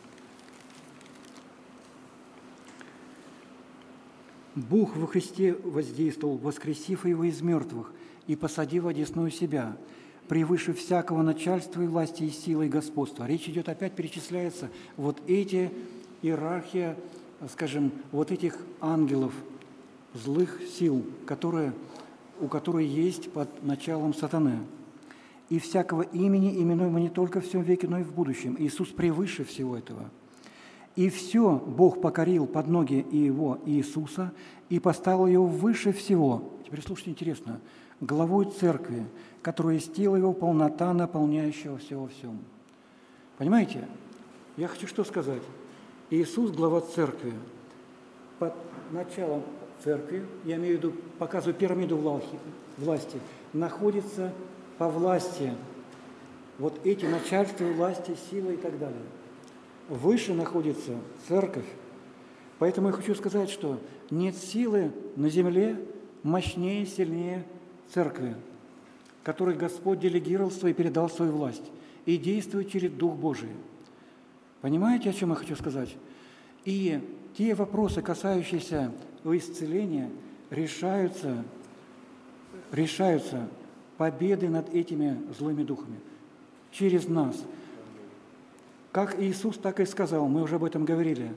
S1: Бог во Христе воздействовал, воскресив его из мертвых и посадив одесную себя, превыше всякого начальства и власти и силы и господства. Речь идет, опять перечисляется вот эти иерархия, скажем, вот этих ангелов, злых сил, у которых есть под началом сатаны. И всякого имени, именуемого не только в всем веке, но и в будущем. Иисус превыше всего этого. И все Бог покорил под ноги Его, Иисуса, и поставил Его выше всего. Теперь слушайте, интересно. Главой церкви, которая есть тело Его, полнота, наполняющего все во всем. Понимаете? Я хочу что сказать? Иисус, глава церкви, под началом церкви, я имею в виду, показываю пирамиду власти, находится по власти вот эти начальства, власти, силы и так далее. Выше находится церковь. Поэтому я хочу сказать, что нет силы на земле мощнее, сильнее церкви, которой Господь делегировал и передал свою власть, и действует через Дух Божий. Понимаете, о чем я хочу сказать? И те вопросы, касающиеся исцеления, решаются победой над этими злыми духами через нас. Как Иисус так и сказал, мы уже об этом говорили.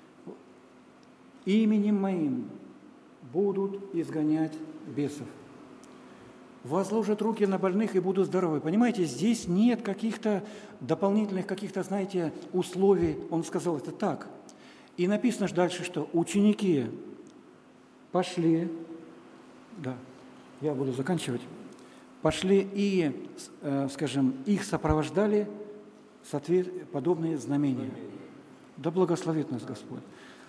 S1: Именем Моим будут изгонять бесов. Возложат руки на больных и будут здоровы. Понимаете, здесь нет каких-то дополнительных, знаете, условий. Он сказал это так. И написано же дальше, что ученики пошли, да, я буду заканчивать, пошли и, скажем, их сопровождали подобные знамения. Да благословит нас Господь.